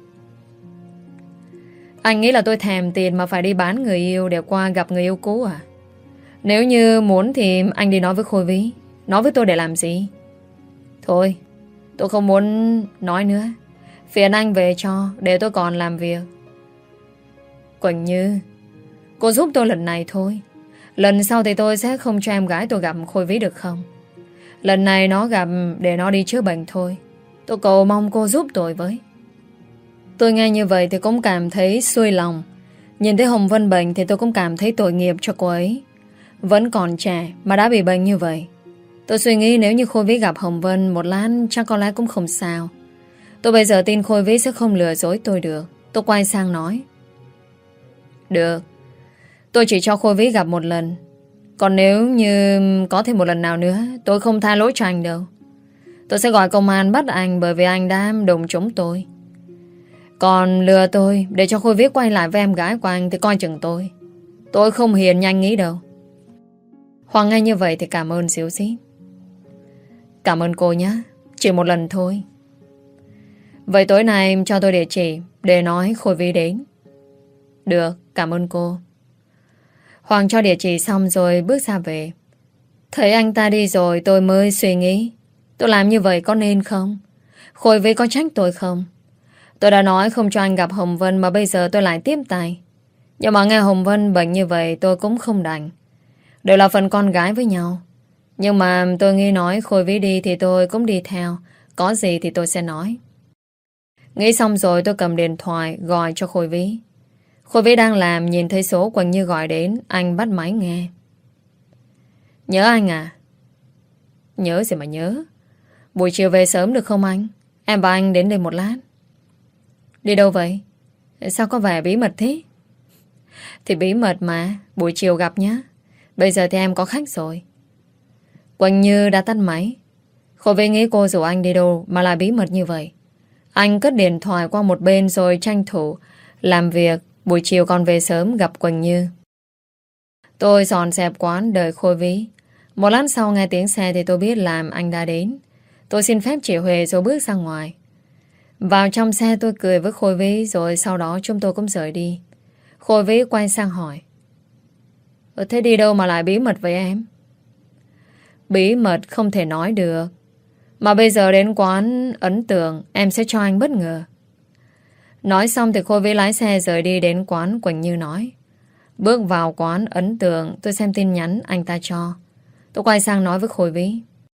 Anh nghĩ là tôi thèm tiền mà phải đi bán người yêu để qua gặp người yêu cũ à? Nếu như muốn thì anh đi nói với Khôi Vĩ, Nói với tôi để làm gì? Thôi, tôi không muốn nói nữa. Phiền anh về cho, để tôi còn làm việc. Quỳnh Như, cô giúp tôi lần này thôi. Lần sau thì tôi sẽ không cho em gái tôi gặp Khôi Vĩ được không? Lần này nó gặp để nó đi chữa bệnh thôi. Tôi cầu mong cô giúp tôi với. Tôi nghe như vậy thì cũng cảm thấy xuôi lòng. Nhìn thấy Hồng Vân bệnh thì tôi cũng cảm thấy tội nghiệp cho cô ấy. Vẫn còn trẻ mà đã bị bệnh như vậy. Tôi suy nghĩ nếu như Khôi Vĩ gặp Hồng Vân một lát chắc có lẽ cũng không sao. Tôi bây giờ tin Khôi Vĩ sẽ không lừa dối tôi được. Tôi quay sang nói. Được, tôi chỉ cho Khôi Vĩ gặp một lần. Còn nếu như có thêm một lần nào nữa, tôi không tha lỗi cho anh đâu. Tôi sẽ gọi công an bắt anh bởi vì anh đã đụng trúng tôi. Còn lừa tôi để cho Khôi Vĩ quay lại với em gái của anh thì coi chừng tôi. Tôi không hiền như anh nghĩ đâu. Hoàng nghe như vậy thì cảm ơn xíu xí. Cảm ơn cô nhé. Chỉ một lần thôi. Vậy tối nay em cho tôi địa chỉ để nói Khôi Vĩ đến. Được, cảm ơn cô. Hoàng cho địa chỉ xong rồi bước ra về. Thấy anh ta đi rồi tôi mới suy nghĩ. Tôi làm như vậy có nên không? Khôi Vĩ có trách tôi không? Tôi đã nói không cho anh gặp Hồng Vân mà bây giờ tôi lại tiếp tay. Nhưng mà nghe Hồng Vân bệnh như vậy tôi cũng không đành. Đều là phần con gái với nhau. Nhưng mà tôi nghĩ nói Khôi Vĩ đi thì tôi cũng đi theo. Có gì thì tôi sẽ nói. Nghĩ xong rồi tôi cầm điện thoại gọi cho Khôi Vĩ. Khôi Vĩ đang làm, nhìn thấy số Quỳnh Như gọi đến, anh bắt máy nghe. Nhớ anh à? Nhớ gì mà nhớ. Buổi chiều về sớm được không anh? Em và anh đến đây một lát. Đi đâu vậy? Sao có vẻ bí mật thế? Thì bí mật mà, buổi chiều gặp nhé. Bây giờ thì em có khách rồi. Quỳnh Như đã tắt máy. Khôi Vĩ nghĩ cô rủ anh đi đâu mà lại bí mật như vậy. Anh cất điện thoại qua một bên rồi tranh thủ làm việc. Buổi chiều còn về sớm gặp Quỳnh Như. Tôi dọn dẹp quán đợi Khôi Vĩ. Một lát sau nghe tiếng xe thì tôi biết làm anh đã đến. Tôi xin phép chị Huệ rồi bước ra ngoài. Vào trong xe tôi cười với Khôi Vĩ rồi sau đó chúng tôi cũng rời đi. Khôi Vĩ quay sang hỏi. Ờ, thế đi đâu mà lại bí mật với em? Bí mật không thể nói được. Mà bây giờ đến quán ấn tượng em sẽ cho anh bất ngờ. Nói xong thì Khôi Vĩ lái xe rời đi đến quán Quỳnh Như nói. Bước vào quán ấn tượng tôi xem tin nhắn anh ta cho. Tôi quay sang nói với Khôi Vĩ.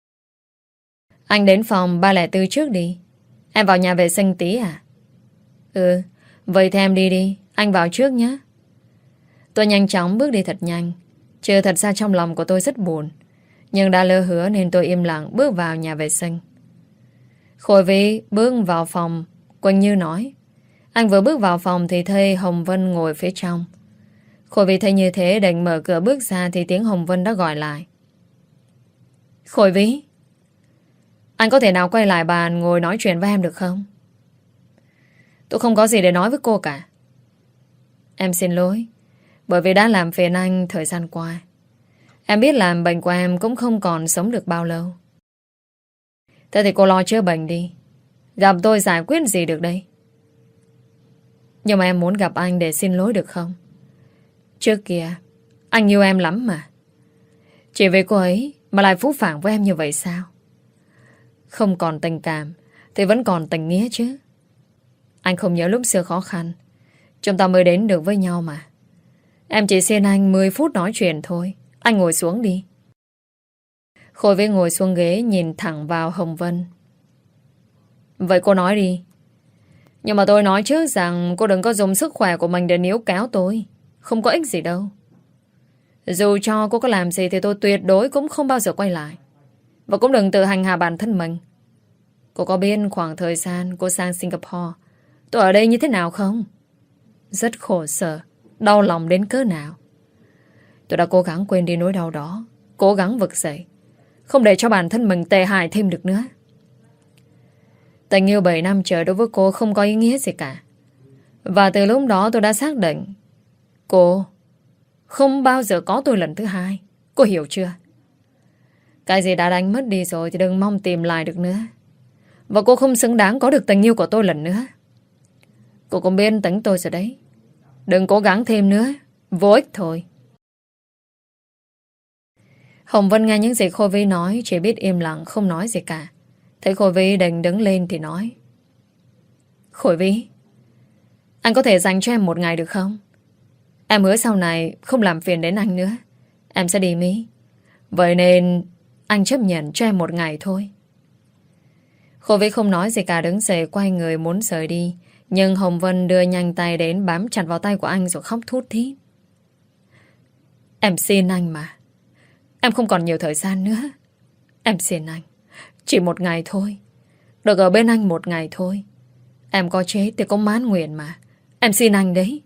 Anh đến phòng ba không bốn trước đi. Em vào nhà vệ sinh tí à? Ừ, vậy thì em đi đi. Anh vào trước nhé. Tôi nhanh chóng bước đi thật nhanh. Chứ thật ra trong lòng của tôi rất buồn. Nhưng đã lỡ hứa nên tôi im lặng bước vào nhà vệ sinh. Khôi Vĩ bước vào phòng. Quỳnh Như nói. Anh vừa bước vào phòng thì thấy Hồng Vân ngồi phía trong. Khôi Vĩ thấy như thế định mở cửa bước ra thì tiếng Hồng Vân đã gọi lại. Khôi Vĩ, anh có thể nào quay lại bàn ngồi nói chuyện với em được không? Tôi không có gì để nói với cô cả. Em xin lỗi bởi vì đã làm phiền anh thời gian qua. Em biết làm bệnh của em cũng không còn sống được bao lâu. Thế thì cô lo chữa bệnh đi. Gặp tôi giải quyết gì được đây? Nhưng mà em muốn gặp anh để xin lỗi được không? Trước kia anh yêu em lắm mà. Chỉ vì cô ấy mà lại phũ phàng với em như vậy sao? Không còn tình cảm thì vẫn còn tình nghĩa chứ. Anh không nhớ lúc xưa khó khăn chúng ta mới đến được với nhau mà. Em chỉ xin anh mười phút nói chuyện thôi. Anh ngồi xuống đi. Khôi Vĩ ngồi xuống ghế nhìn thẳng vào Hồng Vân. Vậy cô nói đi. Nhưng mà tôi nói trước rằng cô đừng có dùng sức khỏe của mình để níu kéo tôi. Không có ích gì đâu. Dù cho cô có làm gì thì tôi tuyệt đối cũng không bao giờ quay lại. Và cũng đừng tự hành hạ bản thân mình. Cô có biết khoảng thời gian cô sang Singapore tôi ở đây như thế nào không? Rất khổ sở, đau lòng đến cỡ nào. Tôi đã cố gắng quên đi nỗi đau đó, cố gắng vực dậy, không để cho bản thân mình tệ hại thêm được nữa. Tình yêu bảy năm trời đối với cô không có ý nghĩa gì cả. Và từ lúc đó tôi đã xác định cô không bao giờ có tôi lần thứ hai. Cô hiểu chưa? Cái gì đã đánh mất đi rồi thì đừng mong tìm lại được nữa. Và cô không xứng đáng có được tình yêu của tôi lần nữa. Cô cũng biết tính tôi rồi đấy. Đừng cố gắng thêm nữa, vô ích thôi. Hồng Vân nghe những gì Khôi Vy nói, chỉ biết im lặng không nói gì cả. Thấy Khôi Vy định đứng lên thì nói: Khôi Vy, anh có thể dành cho em một ngày được không? Em hứa sau này không làm phiền đến anh nữa. Em sẽ đi Mỹ. Vậy nên anh chấp nhận cho em một ngày thôi. Khôi Vy không nói gì cả, đứng dậy quay người muốn rời đi. Nhưng Hồng Vân đưa nhanh tay đến, bám chặt vào tay của anh rồi khóc thút thít. Em xin anh mà. Em không còn nhiều thời gian nữa. Em xin anh, chỉ một ngày thôi. Được ở bên anh một ngày thôi. Em có chết thì cũng mãn nguyện mà. Em xin anh đấy.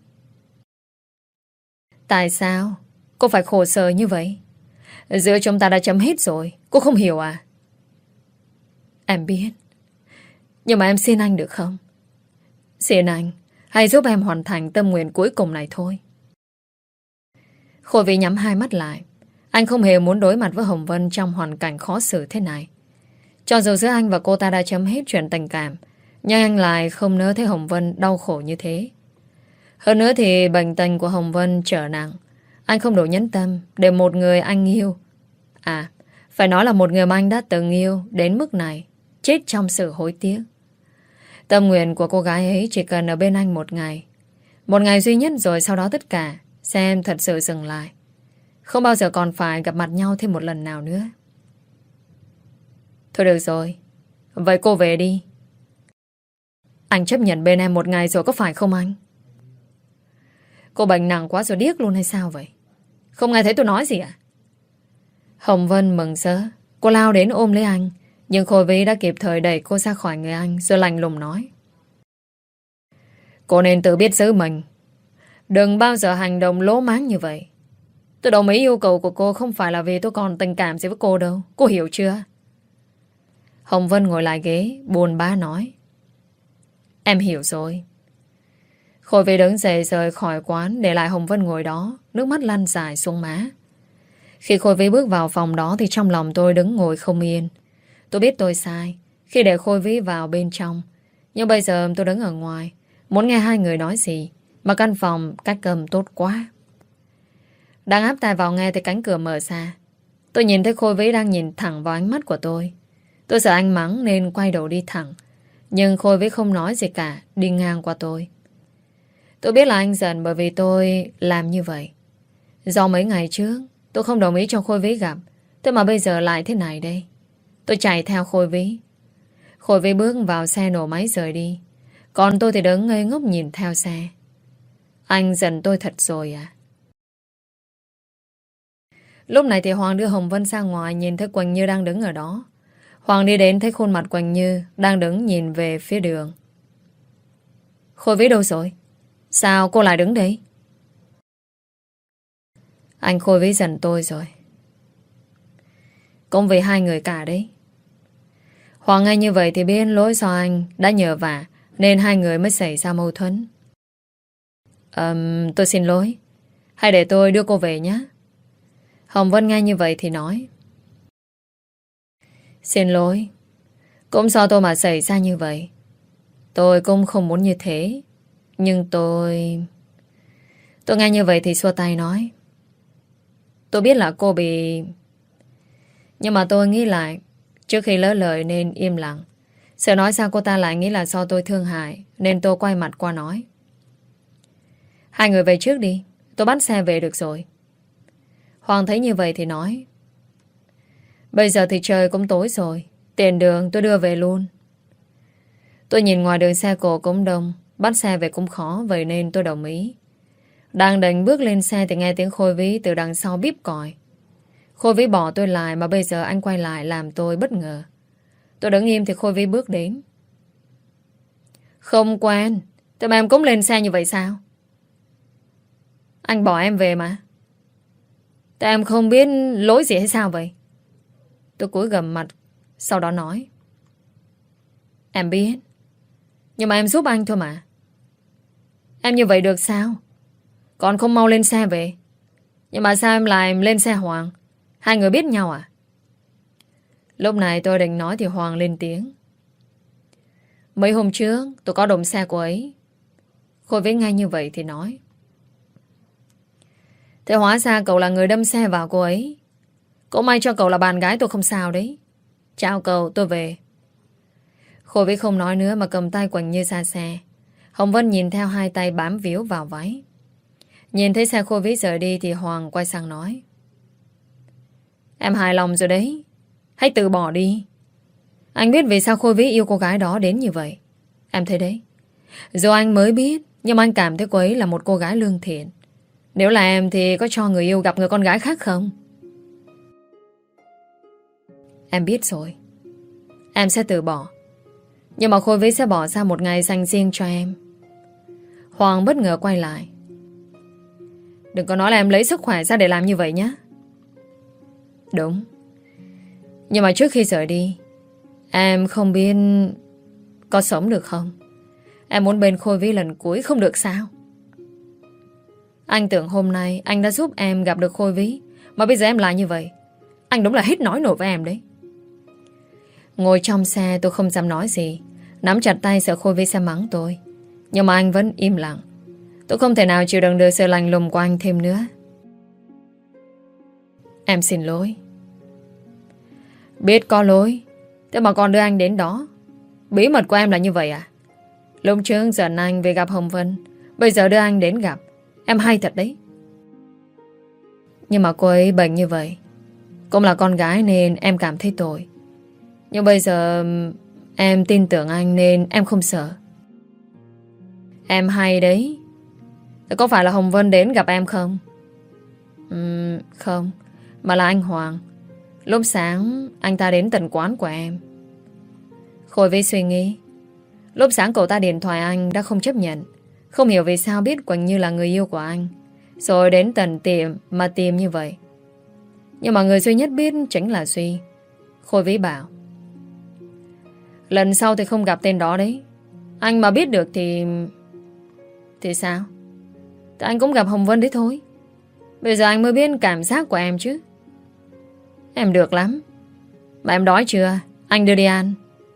Tại sao cô phải khổ sở như vậy? Giữa chúng ta đã chấm hết rồi. Cô không hiểu à? Em biết. Nhưng mà em xin anh được không? Xin anh, hãy giúp em hoàn thành tâm nguyện cuối cùng này thôi. Khôi Vy nhắm hai mắt lại. Anh không hề muốn đối mặt với Hồng Vân trong hoàn cảnh khó xử thế này. Cho dù giữa anh và cô ta đã chấm hết chuyện tình cảm, nhưng anh lại không nỡ thấy Hồng Vân đau khổ như thế. Hơn nữa thì bệnh tình của Hồng Vân trở nặng. Anh không đủ nhẫn tâm để một người anh yêu, à, phải nói là một người mà anh đã từng yêu đến mức này, chết trong sự hối tiếc. Tâm nguyện của cô gái ấy chỉ cần ở bên anh một ngày. Một ngày duy nhất, rồi sau đó tất cả xem thật sự dừng lại. Không bao giờ còn phải gặp mặt nhau thêm một lần nào nữa. Thôi được rồi, vậy cô về đi. Anh chấp nhận bên em một ngày rồi có phải không anh? Cô bệnh nặng quá rồi điếc luôn hay sao vậy? Không nghe thấy tôi nói gì à? Hồng Vân mừng rỡ. Cô lao đến ôm lấy anh, nhưng Khôi Vy đã kịp thời đẩy cô ra khỏi người anh, rồi lạnh lùng nói: Cô nên tự biết giữ mình. Đừng bao giờ hành động lố máng như vậy. Tôi đồng ý yêu cầu của cô không phải là vì tôi còn tình cảm gì với cô đâu. Cô hiểu chưa? Hồng Vân ngồi lại ghế, buồn bã nói: Em hiểu rồi. Khôi Vy đứng dậy rời khỏi quán, để lại Hồng Vân ngồi đó, nước mắt lăn dài xuống má. Khi Khôi Vy bước vào phòng đó thì trong lòng tôi đứng ngồi không yên. Tôi biết tôi sai khi để Khôi Vy vào bên trong. Nhưng bây giờ tôi đứng ở ngoài, muốn nghe hai người nói gì, mà căn phòng cách âm tốt quá. Đang áp tai vào nghe thì cánh cửa mở ra. Tôi nhìn thấy Khôi Vy đang nhìn thẳng vào ánh mắt của tôi. Tôi sợ anh mắng nên quay đầu đi thẳng. Nhưng Khôi Vy không nói gì cả, đi ngang qua tôi. Tôi biết là anh giận bởi vì tôi làm như vậy. Do mấy ngày trước tôi không đồng ý cho Khôi Vy gặp, thế mà bây giờ lại thế này đây. Tôi chạy theo Khôi Vy. Khôi Vy bước vào xe nổ máy rời đi. Còn tôi thì đứng ngây ngốc nhìn theo xe. Anh giận tôi thật rồi à? Lúc này thì Hoàng đưa Hồng Vân ra ngoài, nhìn thấy Quỳnh Như đang đứng ở đó. Hoàng đi đến thấy khuôn mặt Quỳnh Như đang đứng nhìn về phía đường. Khôi Vy đâu rồi? Sao cô lại đứng đấy? Anh Khôi Vy giận tôi rồi. Cũng vì hai người cả đấy. Hoàng nghe như vậy thì biết lỗi do anh đã nhờ vả, nên hai người mới xảy ra mâu thuẫn. um, Tôi xin lỗi. Hay để tôi đưa cô về nhé. Hồng Vân nghe như vậy thì nói: Xin lỗi. Cũng do tôi mà xảy ra như vậy. Tôi cũng không muốn như thế. Nhưng tôi... Tôi nghe như vậy thì xua tay nói: Tôi biết là cô bị... Nhưng mà tôi nghĩ lại, trước khi lỡ lời nên im lặng. Sợ nói sao cô ta lại nghĩ là do tôi thương hại, nên tôi quay mặt qua nói: Hai người về trước đi, tôi bắt xe về được rồi. Hoàng thấy như vậy thì nói: Bây giờ thì trời cũng tối rồi, tiền đường tôi đưa về luôn. Tôi nhìn ngoài đường xe cộ cũng đông, bắt xe về cũng khó, vậy nên tôi đồng ý. Đang định bước lên xe thì nghe tiếng Khôi Vy từ đằng sau bíp còi. Khôi Vy bỏ tôi lại, mà bây giờ anh quay lại làm tôi bất ngờ. Tôi đứng im thì Khôi Vy bước đến. Không quen. Thế mà em cũng lên xe như vậy sao? Anh bỏ em về mà. Thế em không biết lỗi gì hay sao vậy? Tôi cúi gằm mặt, sau đó nói: Em biết, nhưng mà em giúp anh thôi mà. Em như vậy được sao? Còn không mau lên xe về. Nhưng mà sao em lại lên xe Hoàng? Hai người biết nhau à? Lúc này tôi định nói thì Hoàng lên tiếng: Mấy hôm trước tôi có đụng xe cô ấy. Khôi Vy ngay như vậy thì nói: Thế hóa ra cậu là người đâm xe vào cô ấy. Cũng may cho cậu là bạn gái tôi không sao đấy. Chào cậu, tôi về. Khôi Vĩ không nói nữa mà cầm tay Quỳnh Như ra xe. Hồng Vân nhìn theo hai tay bám víu vào váy. Nhìn thấy xe Khôi Vĩ rời đi thì Hoàng quay sang nói: Em hài lòng rồi đấy, hãy từ bỏ đi. Anh biết vì sao Khôi Vĩ yêu cô gái đó đến như vậy. Em thấy đấy, dù anh mới biết, nhưng mà anh cảm thấy cô ấy là một cô gái lương thiện. Nếu là em thì có cho người yêu gặp người con gái khác không? Em biết rồi. Em sẽ từ bỏ. Nhưng mà Khôi Vĩ sẽ bỏ ra một ngày dành riêng cho em. Hoàng bất ngờ quay lại: Đừng có nói là em lấy sức khỏe ra để làm như vậy nhé. Đúng. Nhưng mà trước khi rời đi, em không biết có sống được không? Em muốn bên Khôi Vĩ lần cuối không được sao? Anh tưởng hôm nay anh đã giúp em gặp được Khôi Vĩ, mà bây giờ em lại như vậy. Anh đúng là hết nói nổi với em đấy. Ngồi trong xe tôi không dám nói gì, nắm chặt tay sợ Khôi Vĩ sẽ mắng tôi. Nhưng mà anh vẫn im lặng. Tôi không thể nào chịu đựng được sự lạnh lùng của anh thêm nữa. Em xin lỗi. Biết có lỗi, thế mà còn đưa anh đến đó. Bí mật của em là như vậy à? Lúc trước giận anh về gặp Hồng Vân, bây giờ đưa anh đến gặp. Em hay thật đấy. Nhưng mà cô ấy bệnh như vậy, cũng là con gái nên em cảm thấy tội. Nhưng bây giờ em tin tưởng anh nên em không sợ. Em hay đấy. Thế có phải là Hồng Vân đến gặp em không? Uhm, không, mà là anh Hoàng. Lúc sáng anh ta đến tận quán của em. Khôi Vĩ suy nghĩ. Lúc sáng cậu ta điện thoại anh đã không chấp nhận. Không hiểu vì sao biết Quỳnh Như là người yêu của anh, rồi đến tận tiệm mà tìm như vậy. Nhưng mà người duy nhất biết chính là Duy. Khôi Vĩ bảo: Lần sau thì không gặp tên đó đấy. Anh mà biết được thì... Thì sao? Thì anh cũng gặp Hồng Vân đấy thôi. Bây giờ anh mới biết cảm giác của em chứ. Em được lắm. Mà em đói chưa? Anh đưa đi ăn.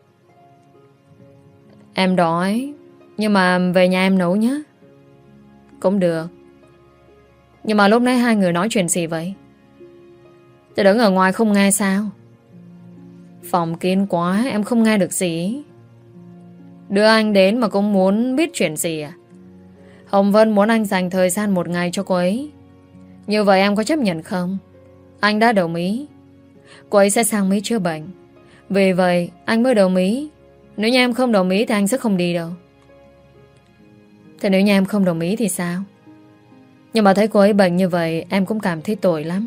Em đói, nhưng mà về nhà em nấu nhé. Cũng được. Nhưng mà lúc nãy hai người nói chuyện gì vậy? Tôi đứng ở ngoài không nghe sao? Phòng kín quá, em không nghe được gì. Đưa anh đến mà cũng muốn biết chuyện gì à? Hồng Vân muốn anh dành thời gian một ngày cho cô ấy. Như vậy em có chấp nhận không? Anh đã đồng ý. Cô ấy sẽ sang Mỹ chữa bệnh. Vì vậy anh mới đồng ý. Nếu như em không đồng ý thì anh sẽ không đi đâu. Thế nếu như em không đồng ý thì sao? Nhưng mà thấy cô ấy bệnh như vậy, em cũng cảm thấy tội lắm.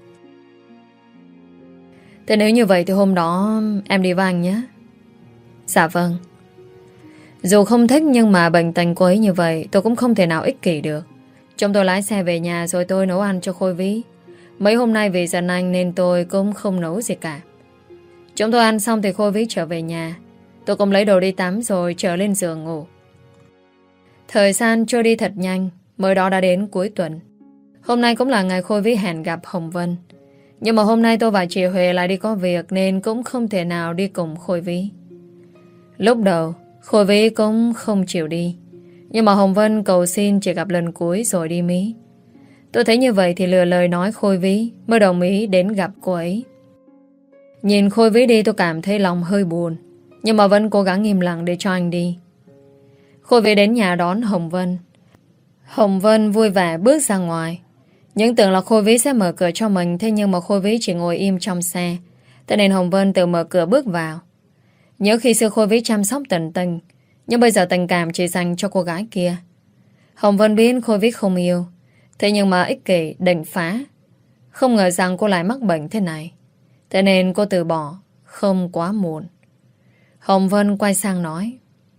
Thế nếu như vậy thì hôm đó em đi với anh nhé. Dạ vâng. Dù không thích nhưng mà bệnh tình cô ấy như vậy, tôi cũng không thể nào ích kỷ được. Chúng tôi lái xe về nhà rồi tôi nấu ăn cho Khôi Vĩ. Mấy hôm nay vì giận anh nên tôi cũng không nấu gì cả. Chúng tôi ăn xong thì Khôi Vĩ trở về nhà. Tôi cũng lấy đồ đi tắm rồi trở lên giường ngủ. Thời gian trôi đi thật nhanh. Mới đó đã đến cuối tuần. Hôm nay cũng là ngày Khôi Vĩ hẹn gặp Hồng Vân. Nhưng mà hôm nay tôi và chị Huệ lại đi có việc nên cũng không thể nào đi cùng Khôi Vĩ. Lúc đầu Khôi Vĩ cũng không chịu đi. Nhưng mà Hồng Vân cầu xin chỉ gặp lần cuối rồi đi Mỹ. Tôi thấy như vậy thì lừa lời nói Khôi Vĩ mới đồng ý đến gặp cô ấy. Nhìn Khôi Vĩ đi tôi cảm thấy lòng hơi buồn, nhưng mà vẫn cố gắng im lặng để cho anh đi. Khôi Vĩ đến nhà đón Hồng Vân. Hồng Vân vui vẻ bước ra ngoài. Nhưng tưởng là Khôi Vĩ sẽ mở cửa cho mình. Thế nhưng mà Khôi Vĩ chỉ ngồi im trong xe. Thế nên Hồng Vân tự mở cửa bước vào. Nhớ khi xưa Khôi Vĩ chăm sóc tận tình, nhưng bây giờ tình cảm chỉ dành cho cô gái kia. Hồng Vân biết Khôi Vĩ không yêu, thế nhưng mà ích kỷ định phá. Không ngờ rằng cô lại mắc bệnh thế này. Thế nên cô từ bỏ không quá muộn. Hồng Vân quay sang nói: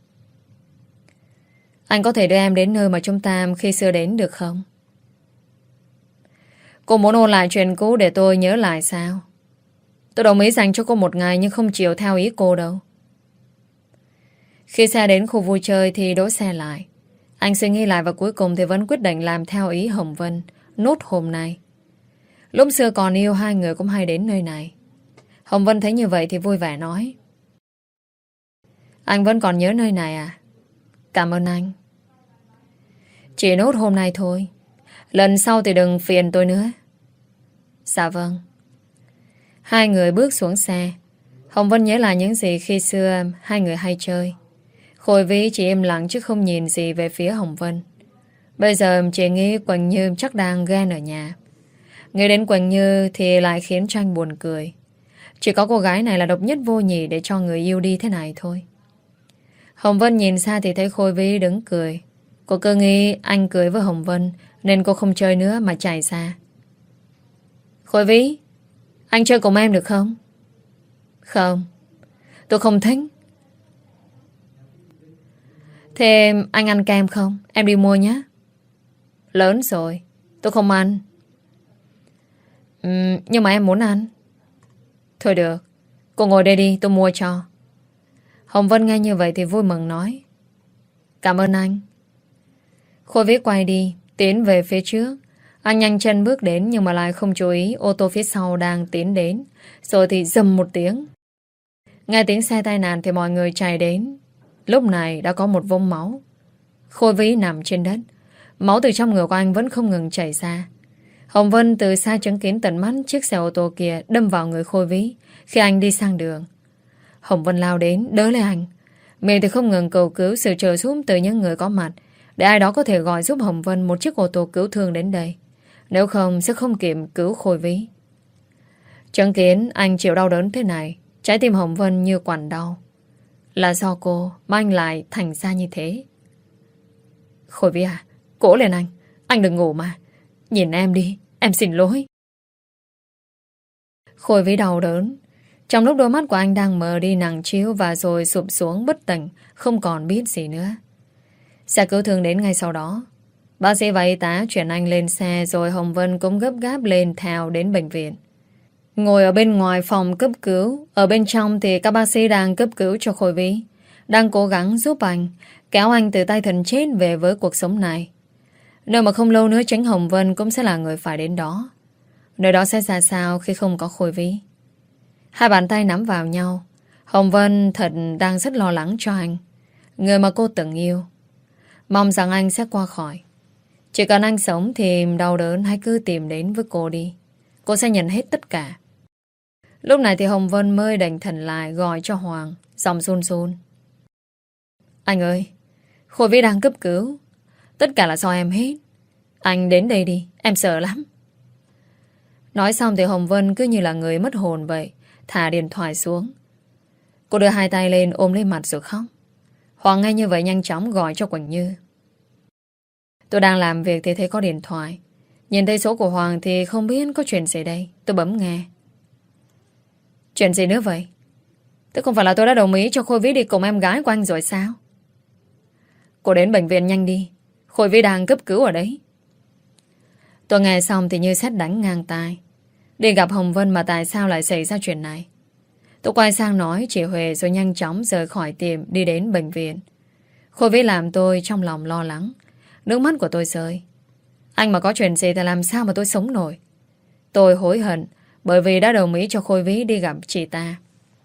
Anh có thể đưa em đến nơi mà chúng ta khi xưa đến được không? Cô muốn ôn lại chuyện cũ để tôi nhớ lại sao? Tôi đồng ý dành cho cô một ngày nhưng không chịu theo ý cô đâu. Khi xe đến khu vui chơi thì đỗ xe lại. Anh suy nghĩ lại và cuối cùng thì vẫn quyết định làm theo ý Hồng Vân nốt hôm nay. Lúc xưa còn yêu hai người cũng hay đến nơi này. Hồng Vân thấy như vậy thì vui vẻ nói: Anh vẫn còn nhớ nơi này à? Cảm ơn anh. Chỉ nốt hôm nay thôi. Lần sau thì đừng phiền tôi nữa. Dạ vâng. Hai người bước xuống xe. Hồng Vân nhớ lại những gì khi xưa hai người hay chơi. Khôi Vĩ chỉ im lặng chứ không nhìn gì về phía Hồng Vân. Bây giờ chị nghĩ Quỳnh Như chắc đang ghen ở nhà. Nghĩ đến Quỳnh Như thì lại khiến cho anh buồn cười. Chỉ có cô gái này là độc nhất vô nhị để cho người yêu đi thế này thôi. Hồng Vân nhìn xa thì thấy Khôi Vĩ đứng cười. Cô cứ nghĩ anh cười với Hồng Vân nên cô không chơi nữa mà chạy xa. Khôi Vĩ, anh chơi cùng em được không? Không, tôi không thích. Thế anh ăn kem không? Em đi mua nhé. Lớn rồi, tôi không ăn. uhm, Nhưng mà em muốn ăn. Thôi được, cô ngồi đây đi, tôi mua cho. Hồng Vân nghe như vậy thì vui mừng nói: Cảm ơn anh. Khôi Vĩ quay đi, tiến về phía trước. Anh nhanh chân bước đến nhưng mà lại không chú ý ô tô phía sau đang tiến đến. Rồi thì dầm một tiếng. Nghe tiếng xe tai nạn thì mọi người chạy đến. Lúc này đã có một vũng máu. Khôi Vĩ nằm trên đất. Máu từ trong người của anh vẫn không ngừng chảy ra. Hồng Vân từ xa chứng kiến tận mắt chiếc xe ô tô kia đâm vào người Khôi Vĩ khi anh đi sang đường. Hồng Vân lao đến đỡ lấy anh. Miệng thì không ngừng cầu cứu sự trợ giúp từ những người có mặt, để ai đó có thể gọi giúp Hồng Vân một chiếc ô tô cứu thương đến đây. Nếu không sẽ không kịp cứu Khôi Vĩ. Chứng kiến anh chịu đau đớn thế này, trái tim Hồng Vân như quặn đau. Là do cô mà anh lại thành ra như thế. Khôi Vĩ à, cố lên anh. Anh đừng ngủ mà. Nhìn em đi, em xin lỗi. Khôi Vĩ đau đớn. Trong lúc đôi mắt của anh đang mờ đi nặng chiếu và rồi sụp xuống bất tỉnh, không còn biết gì nữa. Xe cứu thương đến ngay sau đó. Bác sĩ và y tá chuyển anh lên xe, rồi Hồng Vân cũng gấp gáp lên theo đến bệnh viện. Ngồi ở bên ngoài phòng cấp cứu, ở bên trong thì các bác sĩ đang cấp cứu cho Khôi Vĩ, đang cố gắng giúp anh, kéo anh từ tay thần chết về với cuộc sống này. Nếu mà không lâu nữa chính Hồng Vân cũng sẽ là người phải đến đó. Nơi đó sẽ ra sao khi không có Khôi Vĩ? Hai bàn tay nắm vào nhau. Hồng Vân thật đang rất lo lắng cho anh, người mà cô từng yêu. Mong rằng anh sẽ qua khỏi. Chỉ cần anh sống thì đau đớn hãy cứ tìm đến với cô đi. Cô sẽ nhận hết tất cả. Lúc này thì Hồng Vân mới đành thần lại, gọi cho Hoàng, giọng run run: Anh ơi, Khôi Vĩ đang cấp cứu. Tất cả là do em hết. Anh đến đây đi, em sợ lắm. Nói xong thì Hồng Vân cứ như là người mất hồn vậy, thả điện thoại xuống. Cô đưa hai tay lên ôm lấy mặt rồi khóc. Hoàng nghe như vậy nhanh chóng gọi cho Quỳnh Như. Tôi đang làm việc thì thấy có điện thoại. Nhìn thấy số của Hoàng thì không biết có chuyện gì đây. Tôi bấm nghe. Chuyện gì nữa vậy? Thế không phải là tôi đã đồng ý cho Khôi Vĩ đi cùng em gái của anh rồi sao? Cô đến bệnh viện nhanh đi. Khôi Vĩ đang cấp cứu ở đấy. Tôi nghe xong thì như sét đánh ngang tai. Đi gặp Hồng Vân mà tại sao lại xảy ra chuyện này? Tôi quay sang nói chị Huệ rồi nhanh chóng rời khỏi tiệm đi đến bệnh viện. Khôi Vĩ làm tôi trong lòng lo lắng. Nước mắt của tôi rơi. Anh mà có chuyện gì thì làm sao mà tôi sống nổi? Tôi hối hận bởi vì đã đồng ý cho Khôi Vĩ đi gặp chị ta.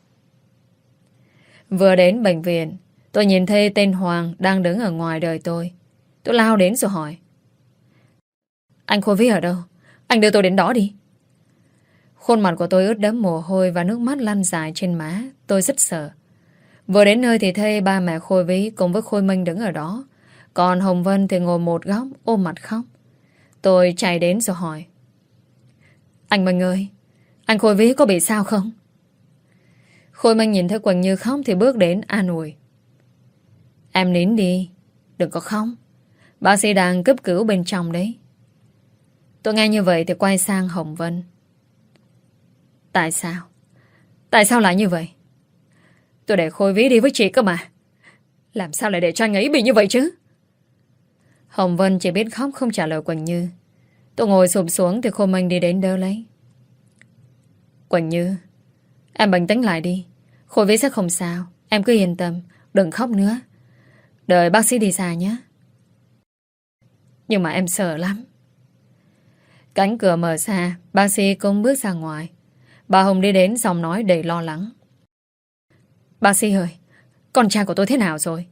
Vừa đến bệnh viện, tôi nhìn thấy tên Hoàng đang đứng ở ngoài đợi tôi. Tôi lao đến rồi hỏi: Anh Khôi Vĩ ở đâu? Anh đưa tôi đến đó đi. Khuôn mặt của tôi ướt đẫm mồ hôi và nước mắt lăn dài trên má. Tôi rất sợ. Vừa đến nơi thì thấy ba mẹ Khôi Vĩ cùng với Khôi Minh đứng ở đó. Còn Hồng Vân thì ngồi một góc ôm mặt khóc. Tôi chạy đến rồi hỏi: Anh Minh ơi, anh Khôi Vĩ có bị sao không? Khôi Minh nhìn thấy Quỳnh Như khóc thì bước đến an ủi: Em nín đi, đừng có khóc. Bác sĩ đang cấp cứu bên trong đấy. Tôi nghe như vậy thì quay sang Hồng Vân. Tại sao? Tại sao lại như vậy? Tôi để Khôi Vĩ đi với chị cơ mà. Làm sao lại để cho anh ấy bị như vậy chứ? Hồng Vân chỉ biết khóc không trả lời Quỳnh Như. Tôi ngồi sụp xuống thì Khôi Minh đi đến đỡ lấy. Quỳnh Như, em bình tĩnh lại đi. Khôi Vĩ sẽ không sao. Em cứ yên tâm, đừng khóc nữa. Đợi bác sĩ đi xa nhé. Nhưng mà em sợ lắm. Cánh cửa mở ra, bác sĩ cũng bước ra ngoài. Bà Hồng đi đến giọng nói đầy lo lắng. Bác sĩ ơi, con trai của tôi thế nào rồi?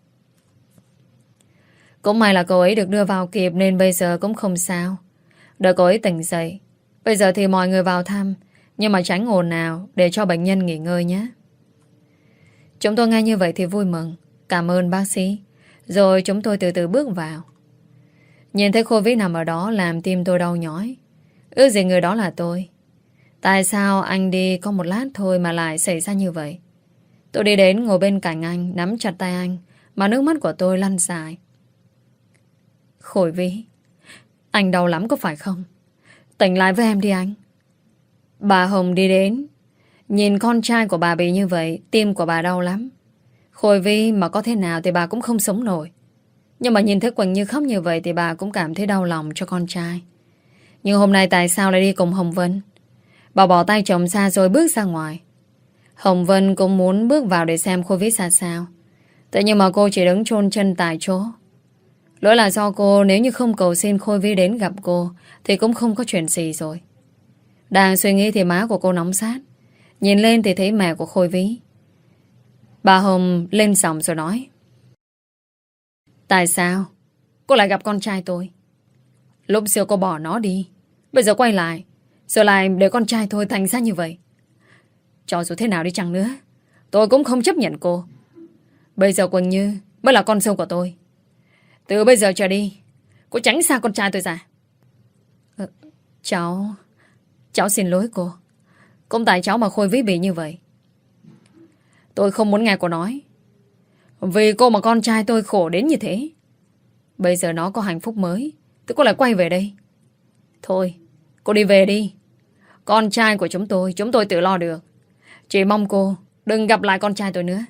Cũng may là cậu ấy được đưa vào kịp nên bây giờ cũng không sao. Đợi cậu ấy tỉnh dậy. Bây giờ thì mọi người vào thăm Nhưng mà tránh ồn nào để cho bệnh nhân nghỉ ngơi nhé. Chúng tôi nghe như vậy thì vui mừng. Cảm ơn bác sĩ. Rồi chúng tôi từ từ bước vào. Nhìn thấy Khôi Vĩ nằm ở đó làm tim tôi đau nhói. Ước gì người đó là tôi. Tại sao anh đi có một lát thôi mà lại xảy ra như vậy? Tôi đi đến ngồi bên cạnh anh, nắm chặt tay anh, mà nước mắt của tôi lăn dài. Khôi Vĩ, anh đau lắm có phải không? Tỉnh lại với em đi anh. Bà Hồng đi đến. Nhìn con trai của bà bị như vậy, tim của bà đau lắm. Khôi Vĩ mà có thế nào thì bà cũng không sống nổi. Nhưng mà nhìn thấy Quỳnh Như khóc như vậy thì bà cũng cảm thấy đau lòng cho con trai. Nhưng hôm nay tại sao lại đi cùng Hồng Vân? Bà bỏ tay chồng ra rồi bước ra ngoài. Hồng Vân cũng muốn bước vào để xem Khôi Vĩ ra sao. Thế nhưng mà cô chỉ đứng chôn chân tại chỗ. Lỗi là do cô, nếu như không cầu xin Khôi Vĩ đến gặp cô thì cũng không có chuyện gì rồi. Đang suy nghĩ thì má của cô nóng sát. Nhìn lên thì thấy mẹ của Khôi Vĩ. Bà Hồng lên giọng rồi nói: Tại sao cô lại gặp con trai tôi? Lúc xưa cô bỏ nó đi, bây giờ quay lại, giờ lại để con trai tôi thành ra như vậy. Cho dù thế nào đi chăng nữa, tôi cũng không chấp nhận cô. Bây giờ Quỳnh Như mới là con dâu của tôi. Từ bây giờ trở đi, cô tránh xa con trai tôi ra. ờ, Cháu Cháu xin lỗi cô. Cũng tại cháu mà Khôi Vĩ bị như vậy. Tôi không muốn nghe cô nói. Vì cô mà con trai tôi khổ đến như thế. Bây giờ nó có hạnh phúc mới thì cô lại quay về đây. Thôi, cô đi về đi. Con trai của chúng tôi, chúng tôi tự lo được. Chỉ mong cô đừng gặp lại con trai tôi nữa.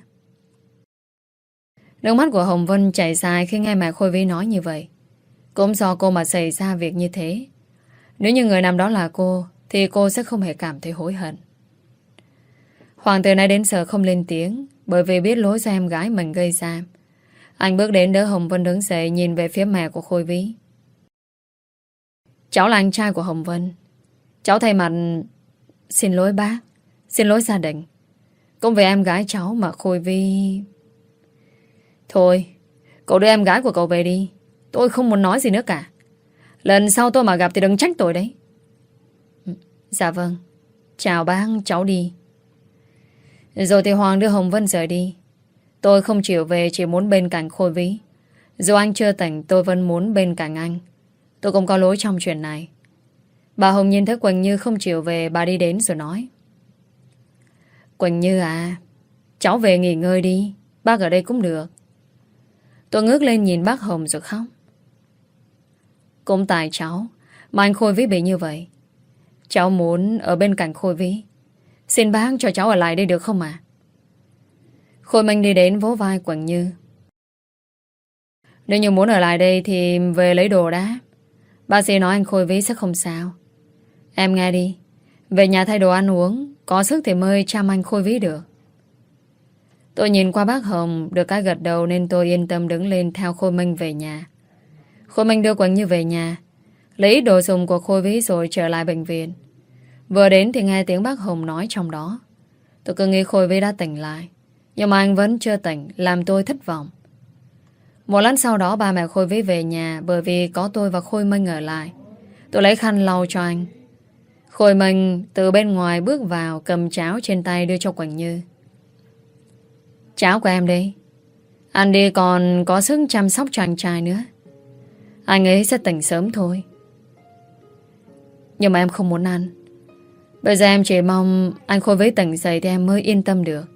Nước mắt của Hồng Vân chảy dài khi nghe mẹ Khôi Vĩ nói như vậy. Cũng do cô mà xảy ra việc như thế. Nếu như người nằm đó là cô thì cô sẽ không hề cảm thấy hối hận. Hoàng từ nay đến giờ không lên tiếng, bởi vì biết lỗi do em gái mình gây ra. Anh bước đến đỡ Hồng Vân đứng dậy, nhìn về phía mẹ của Khôi Vĩ. Cháu là anh trai của Hồng Vân. Cháu thay mặt xin lỗi bác, xin lỗi gia đình. Cũng về em gái cháu mà Khôi Vĩ... Thôi, cậu đưa em gái của cậu về đi. Tôi không muốn nói gì nữa cả. Lần sau tôi mà gặp thì đừng trách tôi đấy. Dạ vâng. Chào bác, cháu đi. Rồi thì Hoàng đưa Hồng Vân rời đi. Tôi không chịu về, chỉ muốn bên cạnh Khôi Vĩ. Dù anh chưa tỉnh, tôi vẫn muốn bên cạnh anh. Tôi cũng có lỗi trong chuyện này. Bà Hồng nhìn thấy Quỳnh Như không chịu về, bà đi đến rồi nói: Quỳnh Như à, cháu về nghỉ ngơi đi. Bác ở đây cũng được. Tôi ngước lên nhìn bác Hồng rồi khóc. Cũng tại cháu mà anh Khôi Vĩ bị như vậy. Cháu muốn ở bên cạnh Khôi Vĩ. Xin bác cho cháu ở lại đây được không ạ? Khôi Minh đi đến vỗ vai Quỳnh Như. Nếu như muốn ở lại đây thì về lấy đồ đã. Bác sĩ nói anh Khôi Vĩ sẽ không sao. Em nghe đi. Về nhà thay đồ ăn uống, có sức thì mới chăm anh Khôi Vĩ được. Tôi nhìn qua bác Hồng, được cái gật đầu nên tôi yên tâm đứng lên theo Khôi Minh về nhà. Khôi Minh đưa Quỳnh Như về nhà, lấy đồ dùng của Khôi Vĩ rồi trở lại bệnh viện. Vừa đến thì nghe tiếng bác Hồng nói trong đó. Tôi cứ nghĩ Khôi Vĩ đã tỉnh lại, nhưng mà anh vẫn chưa tỉnh, làm tôi thất vọng. Một lát sau đó ba mẹ Khôi Vĩ về nhà, bởi vì có tôi và Khôi Minh ở lại. Tôi lấy khăn lau cho anh. Khôi Minh từ bên ngoài bước vào, cầm cháo trên tay đưa cho Quỳnh Như. Cháo của em đi. Ăn đi, còn có sức chăm sóc cho anh trai nữa. Anh ấy sẽ tỉnh sớm thôi. Nhưng mà em không muốn ăn. Bây giờ em chỉ mong anh Khôi Vĩ tỉnh dậy thì em mới yên tâm được.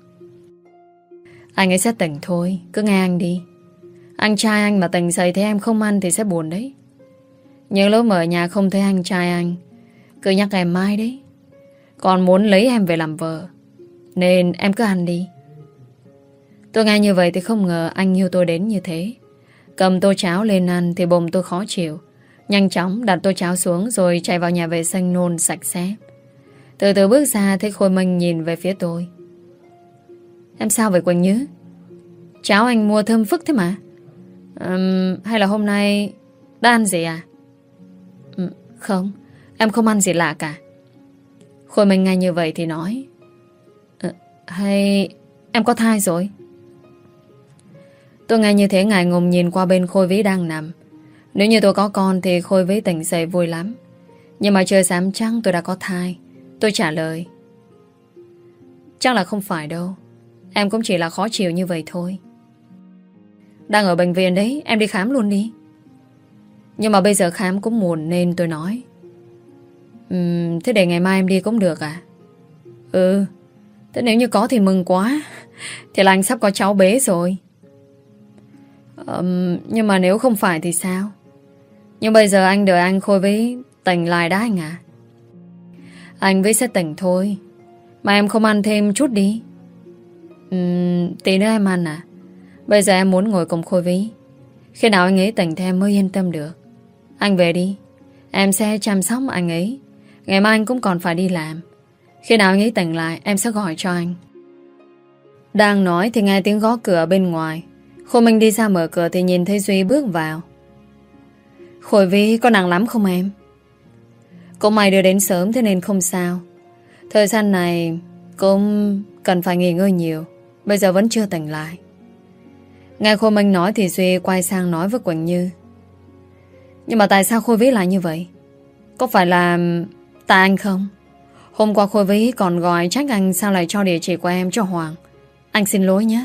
Anh ấy sẽ tỉnh thôi, cứ nghe anh đi. Anh trai anh mà tỉnh dậy thì em không ăn thì sẽ buồn đấy. Nhưng lúc ở nhà không thấy anh trai anh, cứ nhắc em mãi đấy. Còn muốn lấy em về làm vợ, nên em cứ ăn đi. Tôi nghe như vậy thì không ngờ anh yêu tôi đến như thế. Cầm tô cháo lên ăn thì bụng tôi khó chịu. Nhanh chóng đặt tô cháo xuống rồi chạy vào nhà vệ sinh nôn sạch sẽ. Từ từ bước ra thấy Khôi Minh nhìn về phía tôi. Em sao vậy Quỳnh Như? Cháo anh mua thơm phức thế mà. um, Hay là hôm nay đã ăn gì à? um, Không, em không ăn gì lạ cả. Khôi Minh nghe như vậy thì nói: uh, Hay em có thai rồi? Tôi nghe như thế ngại ngùng nhìn qua bên Khôi Vĩ đang nằm. Nếu như tôi có con thì Khôi Vĩ tỉnh dậy vui lắm. Nhưng mà trời sáng trăng tôi đã có thai. Tôi trả lời. Chắc là không phải đâu. Em cũng chỉ là khó chịu như vậy thôi. Đang ở bệnh viện đấy, em đi khám luôn đi. Nhưng mà bây giờ khám cũng muộn nên tôi nói. Ừm, thế để ngày mai em đi cũng được à? Ừ. Thế nếu như có thì mừng quá. Thì là anh sắp có cháu bé rồi. um, Nhưng mà nếu không phải thì sao? Nhưng bây giờ anh đợi anh Khôi với tỉnh lại đã anh à? Anh với sẽ tỉnh thôi. Mà em không ăn thêm chút đi. uhm, Tí nữa em ăn à? Bây giờ em muốn ngồi cùng Khôi Vĩ. Khi nào anh ấy tỉnh thì em mới yên tâm được. Anh về đi. Em sẽ chăm sóc anh ấy. Ngày mai anh cũng còn phải đi làm. Khi nào anh ấy tỉnh lại em sẽ gọi cho anh. Đang nói thì nghe tiếng gõ cửa bên ngoài. Khôi Minh đi ra mở cửa thì nhìn thấy Duy bước vào. Khôi Vĩ có nặng lắm không em? Cũng may đưa đến sớm thế nên không sao. Thời gian này cũng cần phải nghỉ ngơi nhiều. Bây giờ vẫn chưa tỉnh lại. Nghe Khôi Minh nói thì Duy quay sang nói với Quỳnh Như. Nhưng mà tại sao Khôi Vĩ lại như vậy? Có phải là tại anh không? Hôm qua Khôi Vĩ còn gọi trách anh sao lại cho địa chỉ của em cho Hoàng. Anh xin lỗi nhé.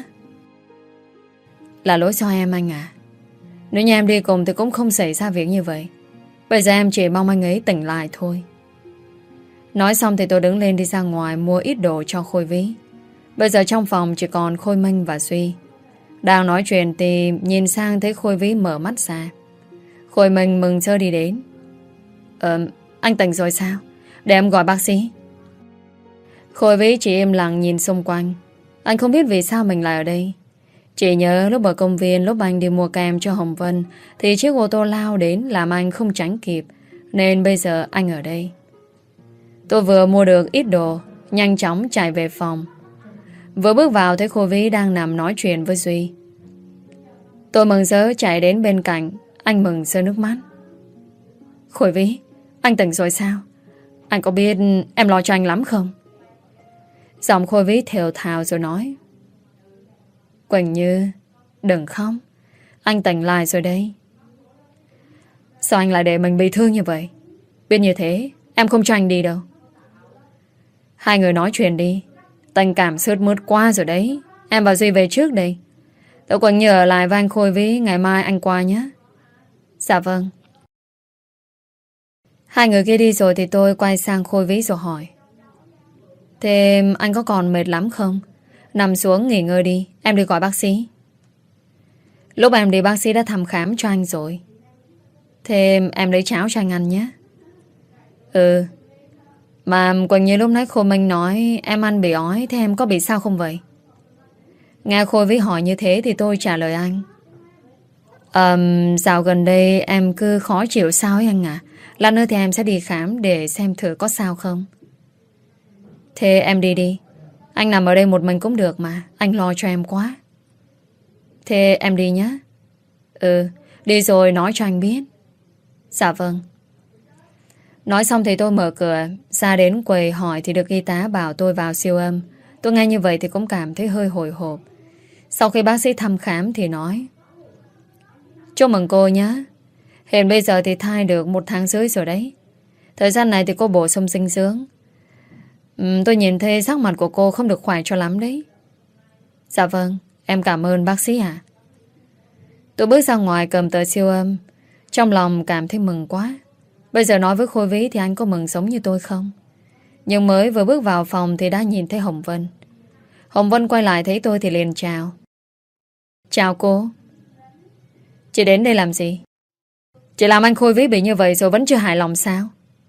Là lỗi do em anh à? Nếu như em đi cùng thì cũng không xảy ra việc như vậy. Bây giờ em chỉ mong anh ấy tỉnh lại thôi. Nói xong thì tôi đứng lên đi ra ngoài mua ít đồ cho Khôi Vĩ. Bây giờ trong phòng chỉ còn Khôi Minh và Duy. Đang nói chuyện thì nhìn sang thấy Khôi Vĩ mở mắt ra. Khôi Minh mừng rỡ đi đến. Ờ, anh tỉnh rồi sao? Để em gọi bác sĩ. Khôi Vĩ chỉ im lặng nhìn xung quanh. Anh không biết vì sao mình lại ở đây. Chỉ nhớ lúc ở công viên, lúc anh đi mua kem cho Hồng Vân thì chiếc ô tô lao đến làm anh không tránh kịp. Nên bây giờ anh ở đây. Tôi vừa mua được ít đồ, nhanh chóng chạy về phòng. Vừa bước vào thấy Khôi Vĩ đang nằm nói chuyện với Duy. Tôi mừng rỡ chạy đến bên cạnh. Anh mừng rơi nước mắt. Khôi Vĩ, anh tỉnh rồi sao? Anh có biết em lo cho anh lắm không? Giọng Khôi Vĩ thều thào rồi nói. Quỳnh Như, đừng khóc. Anh tỉnh lại rồi đây. Sao anh lại để mình bị thương như vậy? Biết như thế em không cho anh đi đâu. Hai người nói chuyện đi. Tình cảm sướt mướt qua rồi đấy. Em và Duy về trước đây. Tôi Quỳnh Như ở lại với anh Khôi Vĩ. Ngày mai anh qua nhé. Dạ vâng. Hai người kia đi rồi thì tôi quay sang Khôi Vĩ rồi hỏi. Thế anh có còn mệt lắm không? Nằm xuống nghỉ ngơi đi. Em đi gọi bác sĩ. Lúc em đi bác sĩ đã thăm khám cho anh rồi. Thế em lấy cháo cho anh ăn nhé. Ừ. Mà Quỳnh Như lúc nãy Khôi Minh nói em ăn bị ói. Thế em có bị sao không vậy? Nghe Khôi Vĩ hỏi như thế thì tôi trả lời anh. um, Dạo gần đây em cứ khó chịu sao ấy anh à. Lát nữa thì em sẽ đi khám để xem thử có sao không. Thế em đi đi. Anh nằm ở đây một mình cũng được mà. Anh lo cho em quá. Thế em đi nhé. Ừ, đi rồi nói cho anh biết. Dạ vâng. Nói xong thì tôi mở cửa ra đến quầy hỏi thì được y tá bảo tôi vào siêu âm. Tôi nghe như vậy thì cũng cảm thấy hơi hồi hộp. Sau khi bác sĩ thăm khám thì nói. Chúc mừng cô nhé. Hiện bây giờ thì thai được một tháng rưỡi rồi đấy. Thời gian này thì cô bổ sung dinh dưỡng. uhm, Tôi nhìn thấy sắc mặt của cô không được khỏe cho lắm đấy. Dạ vâng, em cảm ơn bác sĩ ạ. Tôi bước ra ngoài cầm tờ siêu âm. Trong lòng cảm thấy mừng quá. Bây giờ nói với Khôi Vĩ thì anh có mừng giống như tôi không? Nhưng mới vừa bước vào phòng thì đã nhìn thấy Hồng Vân. Hồng Vân quay lại thấy tôi thì liền chào. Chào cô. Chị đến đây làm gì? Chị làm anh Khôi Vĩ bị như vậy rồi vẫn chưa hài lòng sao?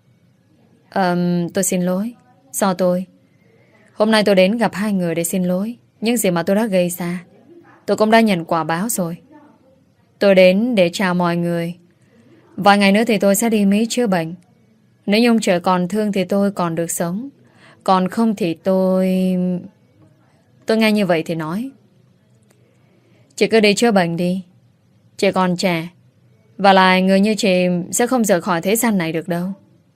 um, Tôi xin lỗi. Do tôi. Hôm nay tôi đến gặp hai người để xin lỗi những gì mà tôi đã gây ra. Tôi cũng đã nhận quả báo rồi. Tôi đến để chào mọi người. Vài ngày nữa thì tôi sẽ đi Mỹ chữa bệnh. Nếu như ông trời còn thương thì tôi còn được sống. Còn không thì tôi... Tôi nghe như vậy thì nói. Chị cứ đi chữa bệnh đi. Chị còn trẻ. Và lại người như chị sẽ không rời khỏi thế gian này được đâu.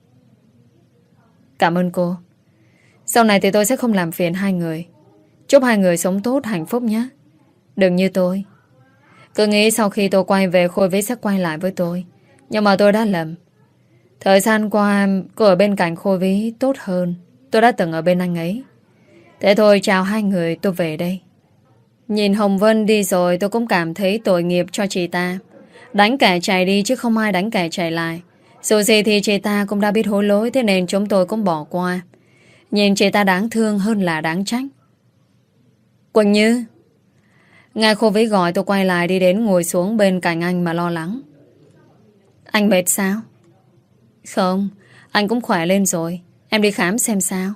Cảm ơn cô. Sau này thì tôi sẽ không làm phiền hai người. Chúc hai người sống tốt, hạnh phúc nhé. Đừng như tôi. Cứ nghĩ sau khi tôi quay về Khôi Vĩ sẽ quay lại với tôi. Nhưng mà tôi đã lầm. Thời gian qua cô ở bên cạnh Khôi Vĩ tốt hơn. Tôi đã từng ở bên anh ấy. Thế thôi chào hai người, tôi về đây. Nhìn Hồng Vân đi rồi tôi cũng cảm thấy tội nghiệp cho chị ta. Đánh kẻ chạy đi chứ không ai đánh kẻ chạy lại. Dù gì thì chị ta cũng đã biết hối lỗi, thế nên chúng tôi cũng bỏ qua. Nhìn chị ta đáng thương hơn là đáng trách. Quỳnh Như. Nghe cô Vĩ gọi tôi quay lại đi đến ngồi xuống bên cạnh anh mà lo lắng. Anh mệt sao? Không, anh cũng khỏe lên rồi. Em đi khám xem sao.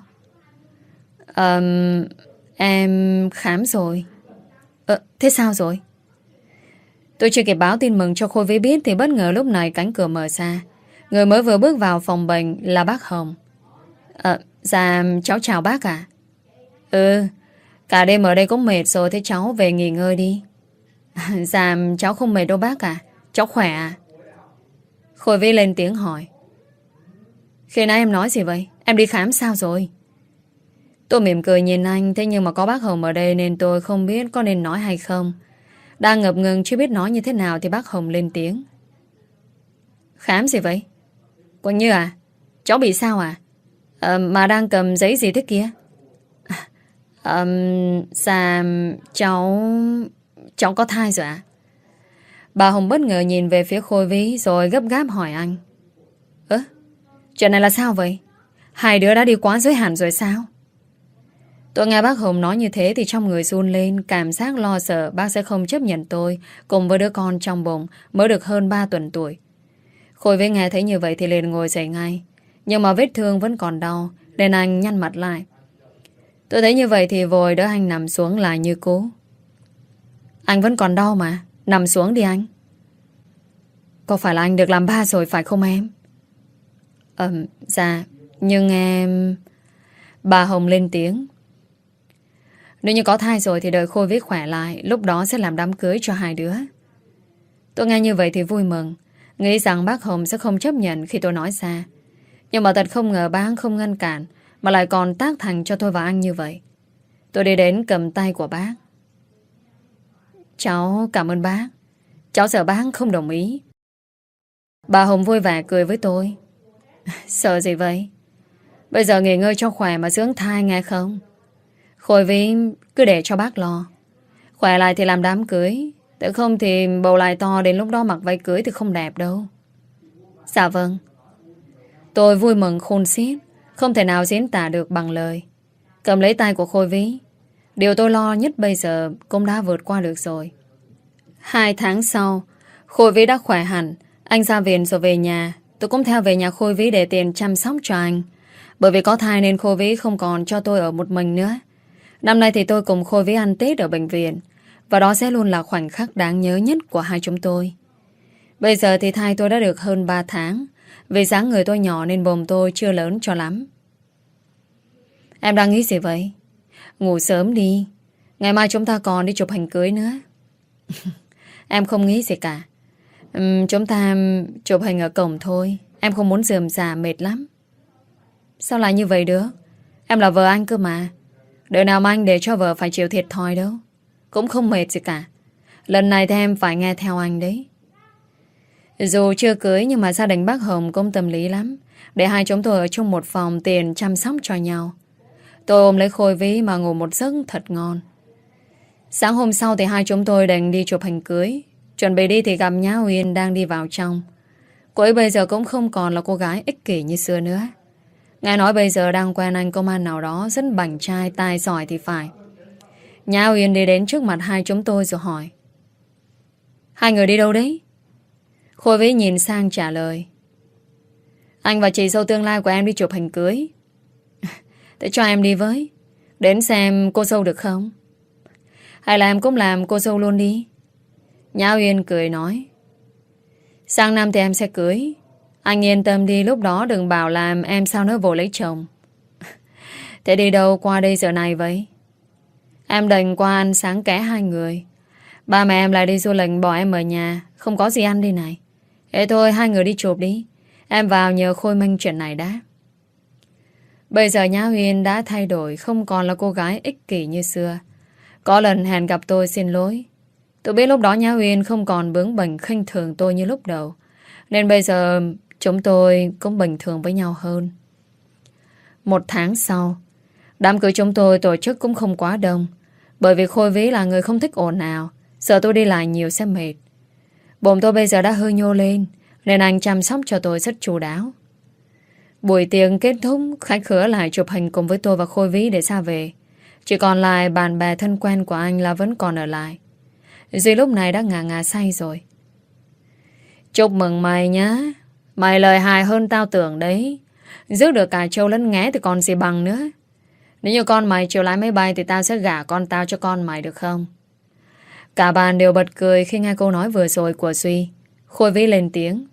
um, Em khám rồi. Ờ, thế sao rồi? Tôi chưa kịp báo tin mừng cho Khôi Vĩ biết thì bất ngờ lúc này cánh cửa mở ra. Người mới vừa bước vào phòng bệnh là bác Hồng. Ờ, dạ cháu chào bác ạ. Ừ, cả đêm ở đây cũng mệt rồi, thế cháu về nghỉ ngơi đi. Dạ cháu không mệt đâu bác ạ. Cháu khỏe à? Khôi Vĩ lên tiếng hỏi. Khi nãy em nói gì vậy? Em đi khám sao rồi? Tôi mỉm cười nhìn anh, thế nhưng mà có bác Hồng ở đây nên tôi không biết có nên nói hay không. Đang ngập ngừng chưa biết nói như thế nào thì bác Hồng lên tiếng. Khám gì vậy? Quỳnh Như à? Cháu bị sao à? À mà đang cầm giấy gì thế kia? À, dạ cháu... Cháu có thai rồi à? Bà Hồng bất ngờ nhìn về phía Khôi Vĩ rồi gấp gáp hỏi anh. Ơ? Chuyện này là sao vậy? Hai đứa đã đi quá giới hạn rồi sao? Tôi nghe bác Hồng nói như thế thì trong người run lên, cảm giác lo sợ bác sẽ không chấp nhận tôi cùng với đứa con trong bụng mới được hơn ba tuần tuổi. Khôi Vĩ nghe thấy như vậy thì liền ngồi dậy ngay. Nhưng mà vết thương vẫn còn đau nên anh nhăn mặt lại. Tôi thấy như vậy thì vội đỡ anh nằm xuống lại như cũ. Anh vẫn còn đau mà, nằm xuống đi anh. Có phải là anh được làm ba rồi phải không em? Ờ, dạ, nhưng em... Bà Hồng lên tiếng. Nếu như có thai rồi thì đợi Khôi Vĩ khỏe lại, lúc đó sẽ làm đám cưới cho hai đứa. Tôi nghe như vậy thì vui mừng, nghĩ rằng bác Hồng sẽ không chấp nhận khi tôi nói ra. Nhưng mà thật không ngờ bác không ngăn cản, mà lại còn tác thành cho tôi và anh như vậy. Tôi đi đến cầm tay của bác. Cháu cảm ơn bác. Cháu sợ bác không đồng ý. Bà Hồng vui vẻ cười với tôi. Sợ gì vậy? Bây giờ nghỉ ngơi cho khỏe mà dưỡng thai nghe không? Khôi Vĩ cứ để cho bác lo. Khỏe lại thì làm đám cưới. Tự không thì bầu lại to, đến lúc đó mặc váy cưới thì không đẹp đâu. Dạ vâng. Tôi vui mừng khôn xiết, không thể nào diễn tả được bằng lời. Cầm lấy tay của Khôi Vĩ. Điều tôi lo nhất bây giờ cũng đã vượt qua được rồi. Hai tháng sau, Khôi Vĩ đã khỏe hẳn. Anh ra viện rồi về nhà. Tôi cũng theo về nhà Khôi Vĩ để tiền chăm sóc cho anh. Bởi vì có thai nên Khôi Vĩ không còn cho tôi ở một mình nữa. Năm nay thì tôi cùng Khôi Vĩ ăn Tết ở bệnh viện. Và đó sẽ luôn là khoảnh khắc đáng nhớ nhất của hai chúng tôi. Bây giờ thì thai tôi đã được hơn ba tháng. Vì dáng người tôi nhỏ nên bồm tôi chưa lớn cho lắm. Em đang nghĩ gì vậy? Ngủ sớm đi. Ngày mai chúng ta còn đi chụp hình cưới nữa. Em không nghĩ gì cả. uhm, Chúng ta chụp hình ở cổng thôi. Em không muốn rườm rà mệt lắm. Sao lại như vậy được? Em là vợ anh cơ mà. Đời nào mà anh để cho vợ phải chịu thiệt thòi đâu. Cũng không mệt gì cả. Lần này thì em phải nghe theo anh đấy. Dù chưa cưới nhưng mà gia đình bác Hồng cũng tâm lý lắm. Để hai chúng tôi ở chung một phòng tiền chăm sóc cho nhau. Tôi ôm lấy Khôi Vĩ mà ngủ một giấc thật ngon. Sáng hôm sau thì hai chúng tôi định đi chụp hình cưới. Chuẩn bị đi thì gặp Nhã Uyên đang đi vào trong. Cô ấy bây giờ cũng không còn là cô gái ích kỷ như xưa nữa. Nghe nói bây giờ đang quen anh công an nào đó rất bảnh trai, tài giỏi thì phải. Nhã Uyên đi đến trước mặt hai chúng tôi rồi hỏi. Hai người đi đâu đấy? Khôi Vĩ nhìn sang trả lời. Anh và chị dâu tương lai của em đi chụp hình cưới. Để cho em đi với. Đến xem cô dâu được không? Hay là em cũng làm cô dâu luôn đi? Nhã Uyên cười nói. Sang năm thì em sẽ cưới. Anh yên tâm đi, lúc đó đừng bảo làm em sao nữa vội lấy chồng. Thế đi đâu qua đây giờ này vậy? Em định qua ăn sáng ké hai người. Ba mẹ em lại đi du lịch bỏ em ở nhà. Không có gì ăn đi này. Thế thôi hai người đi chụp đi. Em vào nhờ Khôi Minh chuyện này đã. Bây giờ Nhã Uyên đã thay đổi, không còn là cô gái ích kỷ như xưa. Có lần hẹn gặp tôi xin lỗi. Tôi biết lúc đó Nhã Uyên không còn bướng bỉnh khinh thường tôi như lúc đầu. Nên bây giờ chúng tôi cũng bình thường với nhau hơn. Một tháng sau, đám cưới chúng tôi tổ chức cũng không quá đông, bởi vì Khôi Vĩ là người không thích ồn ào, sợ tôi đi lại nhiều sẽ mệt. Bụng tôi bây giờ đã hơi nhô lên, nên anh chăm sóc cho tôi rất chu đáo. Buổi tiệc kết thúc, khách khứa lại chụp hình cùng với tôi và Khôi Vĩ để ra về. Chỉ còn lại bạn bè thân quen của anh là vẫn còn ở lại. Duy lúc này đã ngà ngà say rồi. Chúc mừng mày nhá. Mày lời hài hơn tao tưởng đấy. Rước được cả trâu lẫn nghé thì còn gì bằng nữa. Nếu như con mày chịu lái máy bay thì tao sẽ gả con tao cho con mày được không? Cả bàn đều bật cười khi nghe câu nói vừa rồi của Duy. Khôi Vĩ lên tiếng.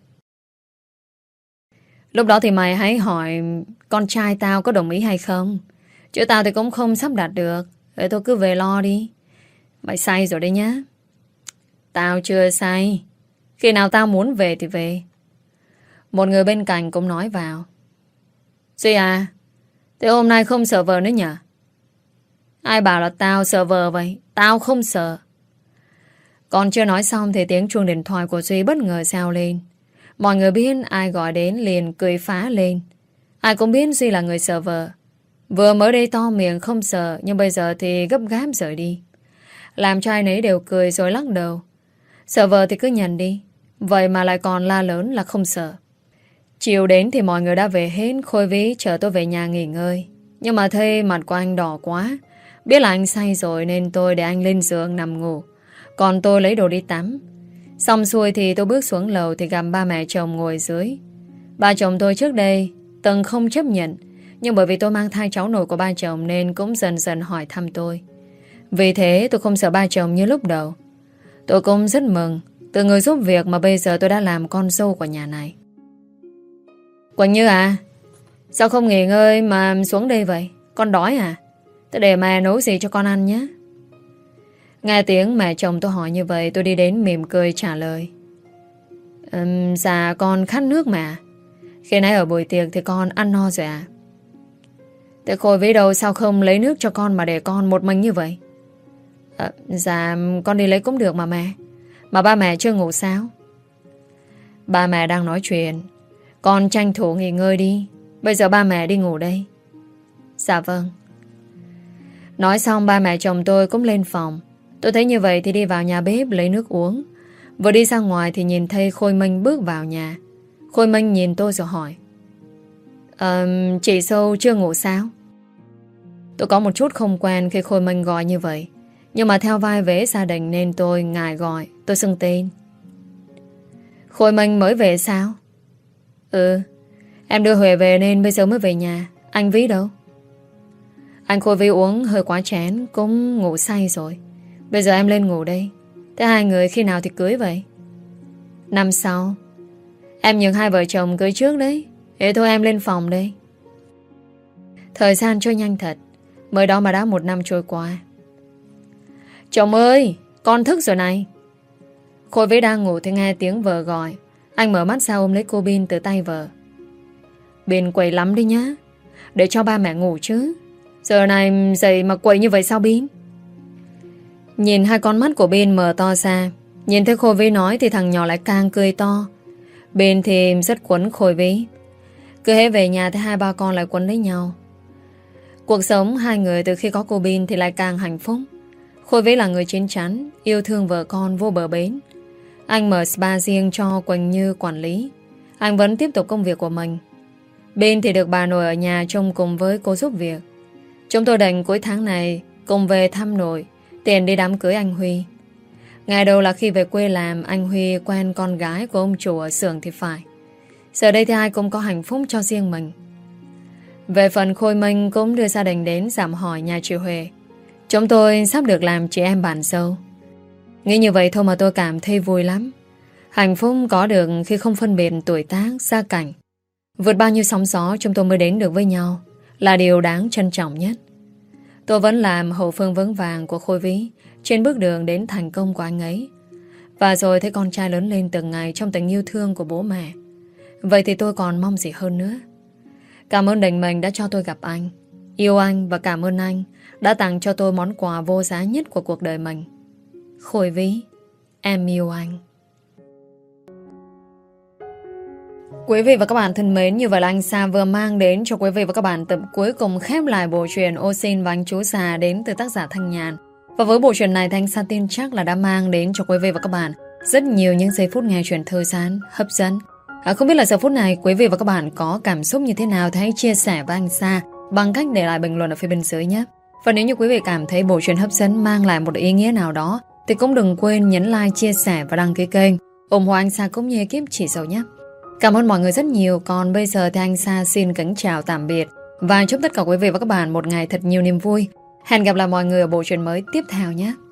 Lúc đó thì mày hãy hỏi con trai tao có đồng ý hay không. Chứ tao thì cũng không sắp đặt được. Để tôi cứ về lo đi. Mày say rồi đấy nhá. Tao chưa say. Khi nào tao muốn về thì về. Một người bên cạnh cũng nói vào. Duy à, thế hôm nay không sợ vợ nữa nhỉ? Ai bảo là tao sợ vợ vậy? Tao không sợ. Còn chưa nói xong thì tiếng chuông điện thoại của Duy bất ngờ reo lên. Mọi người biết ai gọi đến liền cười phá lên. Ai cũng biết Duy là người sợ vợ. Vừa mới đây to miệng không sợ, nhưng bây giờ thì gấp gáp rời đi. Làm cho ai nấy đều cười rồi lắc đầu. Sợ vợ thì cứ nhận đi. Vậy mà lại còn la lớn là không sợ. Chiều đến thì mọi người đã về hết. Khôi Vĩ chở tôi về nhà nghỉ ngơi. Nhưng mà thấy mặt của anh đỏ quá. Biết là anh say rồi nên tôi để anh lên giường nằm ngủ. Còn tôi lấy đồ đi tắm. Xong xuôi thì tôi bước xuống lầu thì gặp ba mẹ chồng ngồi dưới. Ba chồng tôi trước đây từng không chấp nhận, nhưng bởi vì tôi mang thai cháu nội của ba chồng nên cũng dần dần hỏi thăm tôi. Vì thế tôi không sợ ba chồng như lúc đầu. Tôi cũng rất mừng. Từ người giúp việc mà bây giờ tôi đã làm con dâu của nhà này. Quỳnh Như à, sao không nghỉ ngơi mà xuống đây vậy? Con đói à? Tôi để mẹ nấu gì cho con ăn nhé. Nghe tiếng mẹ chồng tôi hỏi như vậy, tôi đi đến mỉm cười trả lời. um, Dạ con khát nước mà. Khi nãy ở buổi tiệc thì con ăn no rồi à? Thế Khôi Vĩ đâu, sao không lấy nước cho con mà để con một mình như vậy? à, Dạ con đi lấy cũng được mà mẹ. Mà ba mẹ chưa ngủ sao? Ba mẹ đang nói chuyện. Con tranh thủ nghỉ ngơi đi. Bây giờ ba mẹ đi ngủ đây. Dạ vâng. Nói xong ba mẹ chồng tôi cũng lên phòng. Tôi thấy như vậy thì đi vào nhà bếp lấy nước uống. Vừa đi ra ngoài thì nhìn thấy Khôi Minh bước vào nhà. Khôi Minh nhìn tôi rồi hỏi. Ờ, chị Sâu chưa ngủ sao? Tôi có một chút không quen khi Khôi Minh gọi như vậy. Nhưng mà theo vai vế gia đình nên tôi ngại gọi. Tôi xưng tên. Khôi Minh mới về sao? Ừ, em đưa Huệ về nên bây giờ mới về nhà. Anh Vĩ đâu? Anh Khôi Vĩ uống hơi quá chén, cũng ngủ say rồi. Bây giờ em lên ngủ đây. Thế hai người khi nào thì cưới vậy? Năm sau. Em nhường hai vợ chồng cưới trước đấy. Thế thôi em lên phòng đây. Thời gian trôi nhanh thật. Mới đó mà đã một năm trôi qua. Chồng ơi, con thức rồi này. Khôi Vĩ đang ngủ thì nghe tiếng vợ gọi. Anh mở mắt ra ôm lấy cô Bin từ tay vợ. Bin quậy lắm đi nhá. Để cho ba mẹ ngủ chứ. Giờ này dậy mà quậy như vậy sao Bin? Nhìn hai con mắt của Bin mở to ra. Nhìn thấy Khôi Vĩ nói thì thằng nhỏ lại càng cười to. Bin thì rất quấn Khôi Vĩ. Cứ hễ về nhà thì hai ba con lại quấn lấy nhau. Cuộc sống hai người từ khi có cô Bin thì lại càng hạnh phúc. Khôi Vĩ là người chín chắn, yêu thương vợ con vô bờ bến. Anh mở spa riêng cho Quỳnh Như quản lý. Anh vẫn tiếp tục công việc của mình. Bin thì được bà nội ở nhà trông cùng với cô giúp việc. Chúng tôi định cuối tháng này cùng về thăm nội, tiền đi đám cưới anh Huy. Ngày đầu là khi về quê làm, anh Huy quen con gái của ông chủ ở xưởng thì phải. Giờ đây thì ai cũng có hạnh phúc cho riêng mình. Về phần Khôi Minh cũng đưa gia đình đến dạm hỏi nhà chị Huệ. Chúng tôi sắp được làm chị em bạn dâu. Nghĩ như vậy thôi mà tôi cảm thấy vui lắm. Hạnh phúc có được khi không phân biệt tuổi tác, gia cảnh. Vượt bao nhiêu sóng gió chúng tôi mới đến được với nhau là điều đáng trân trọng nhất. Tôi vẫn làm hậu phương vững vàng của Khôi Vĩ trên bước đường đến thành công của anh ấy. Và rồi thấy con trai lớn lên từng ngày trong tình yêu thương của bố mẹ. Vậy thì tôi còn mong gì hơn nữa. Cảm ơn định mệnh đã cho tôi gặp anh, yêu anh, và cảm ơn anh đã tặng cho tôi món quà vô giá nhất của cuộc đời mình. Khôi Vĩ, em yêu anh. Quý vị và các bạn thân mến, như vậy là anh Sa vừa mang đến cho quý vị và các bạn tập cuối cùng khép lại bộ truyện Ô Xin và Anh Chú Già đến từ tác giả Thanh Nhàn. Và với bộ truyện này thì anh Sa tin chắc là đã mang đến cho quý vị và các bạn rất nhiều những giây phút nghe truyện thư giãn, hấp dẫn. À, không biết là giờ phút này quý vị và các bạn có cảm xúc như thế nào thì hãy chia sẻ với anh Sa bằng cách để lại bình luận ở phía bên dưới nhé. Và nếu như quý vị cảm thấy bộ truyện hấp dẫn mang lại một ý nghĩa nào đó thì cũng đừng quên nhấn like, chia sẻ và đăng ký kênh ủng hộ anh Sa cũng như ekip Chị Dậu nhé. Cảm ơn mọi người rất nhiều. Còn bây giờ thì anh Sa xin kính chào tạm biệt và chúc tất cả quý vị và các bạn một ngày thật nhiều niềm vui. Hẹn gặp lại mọi người ở bộ truyện mới tiếp theo nhé.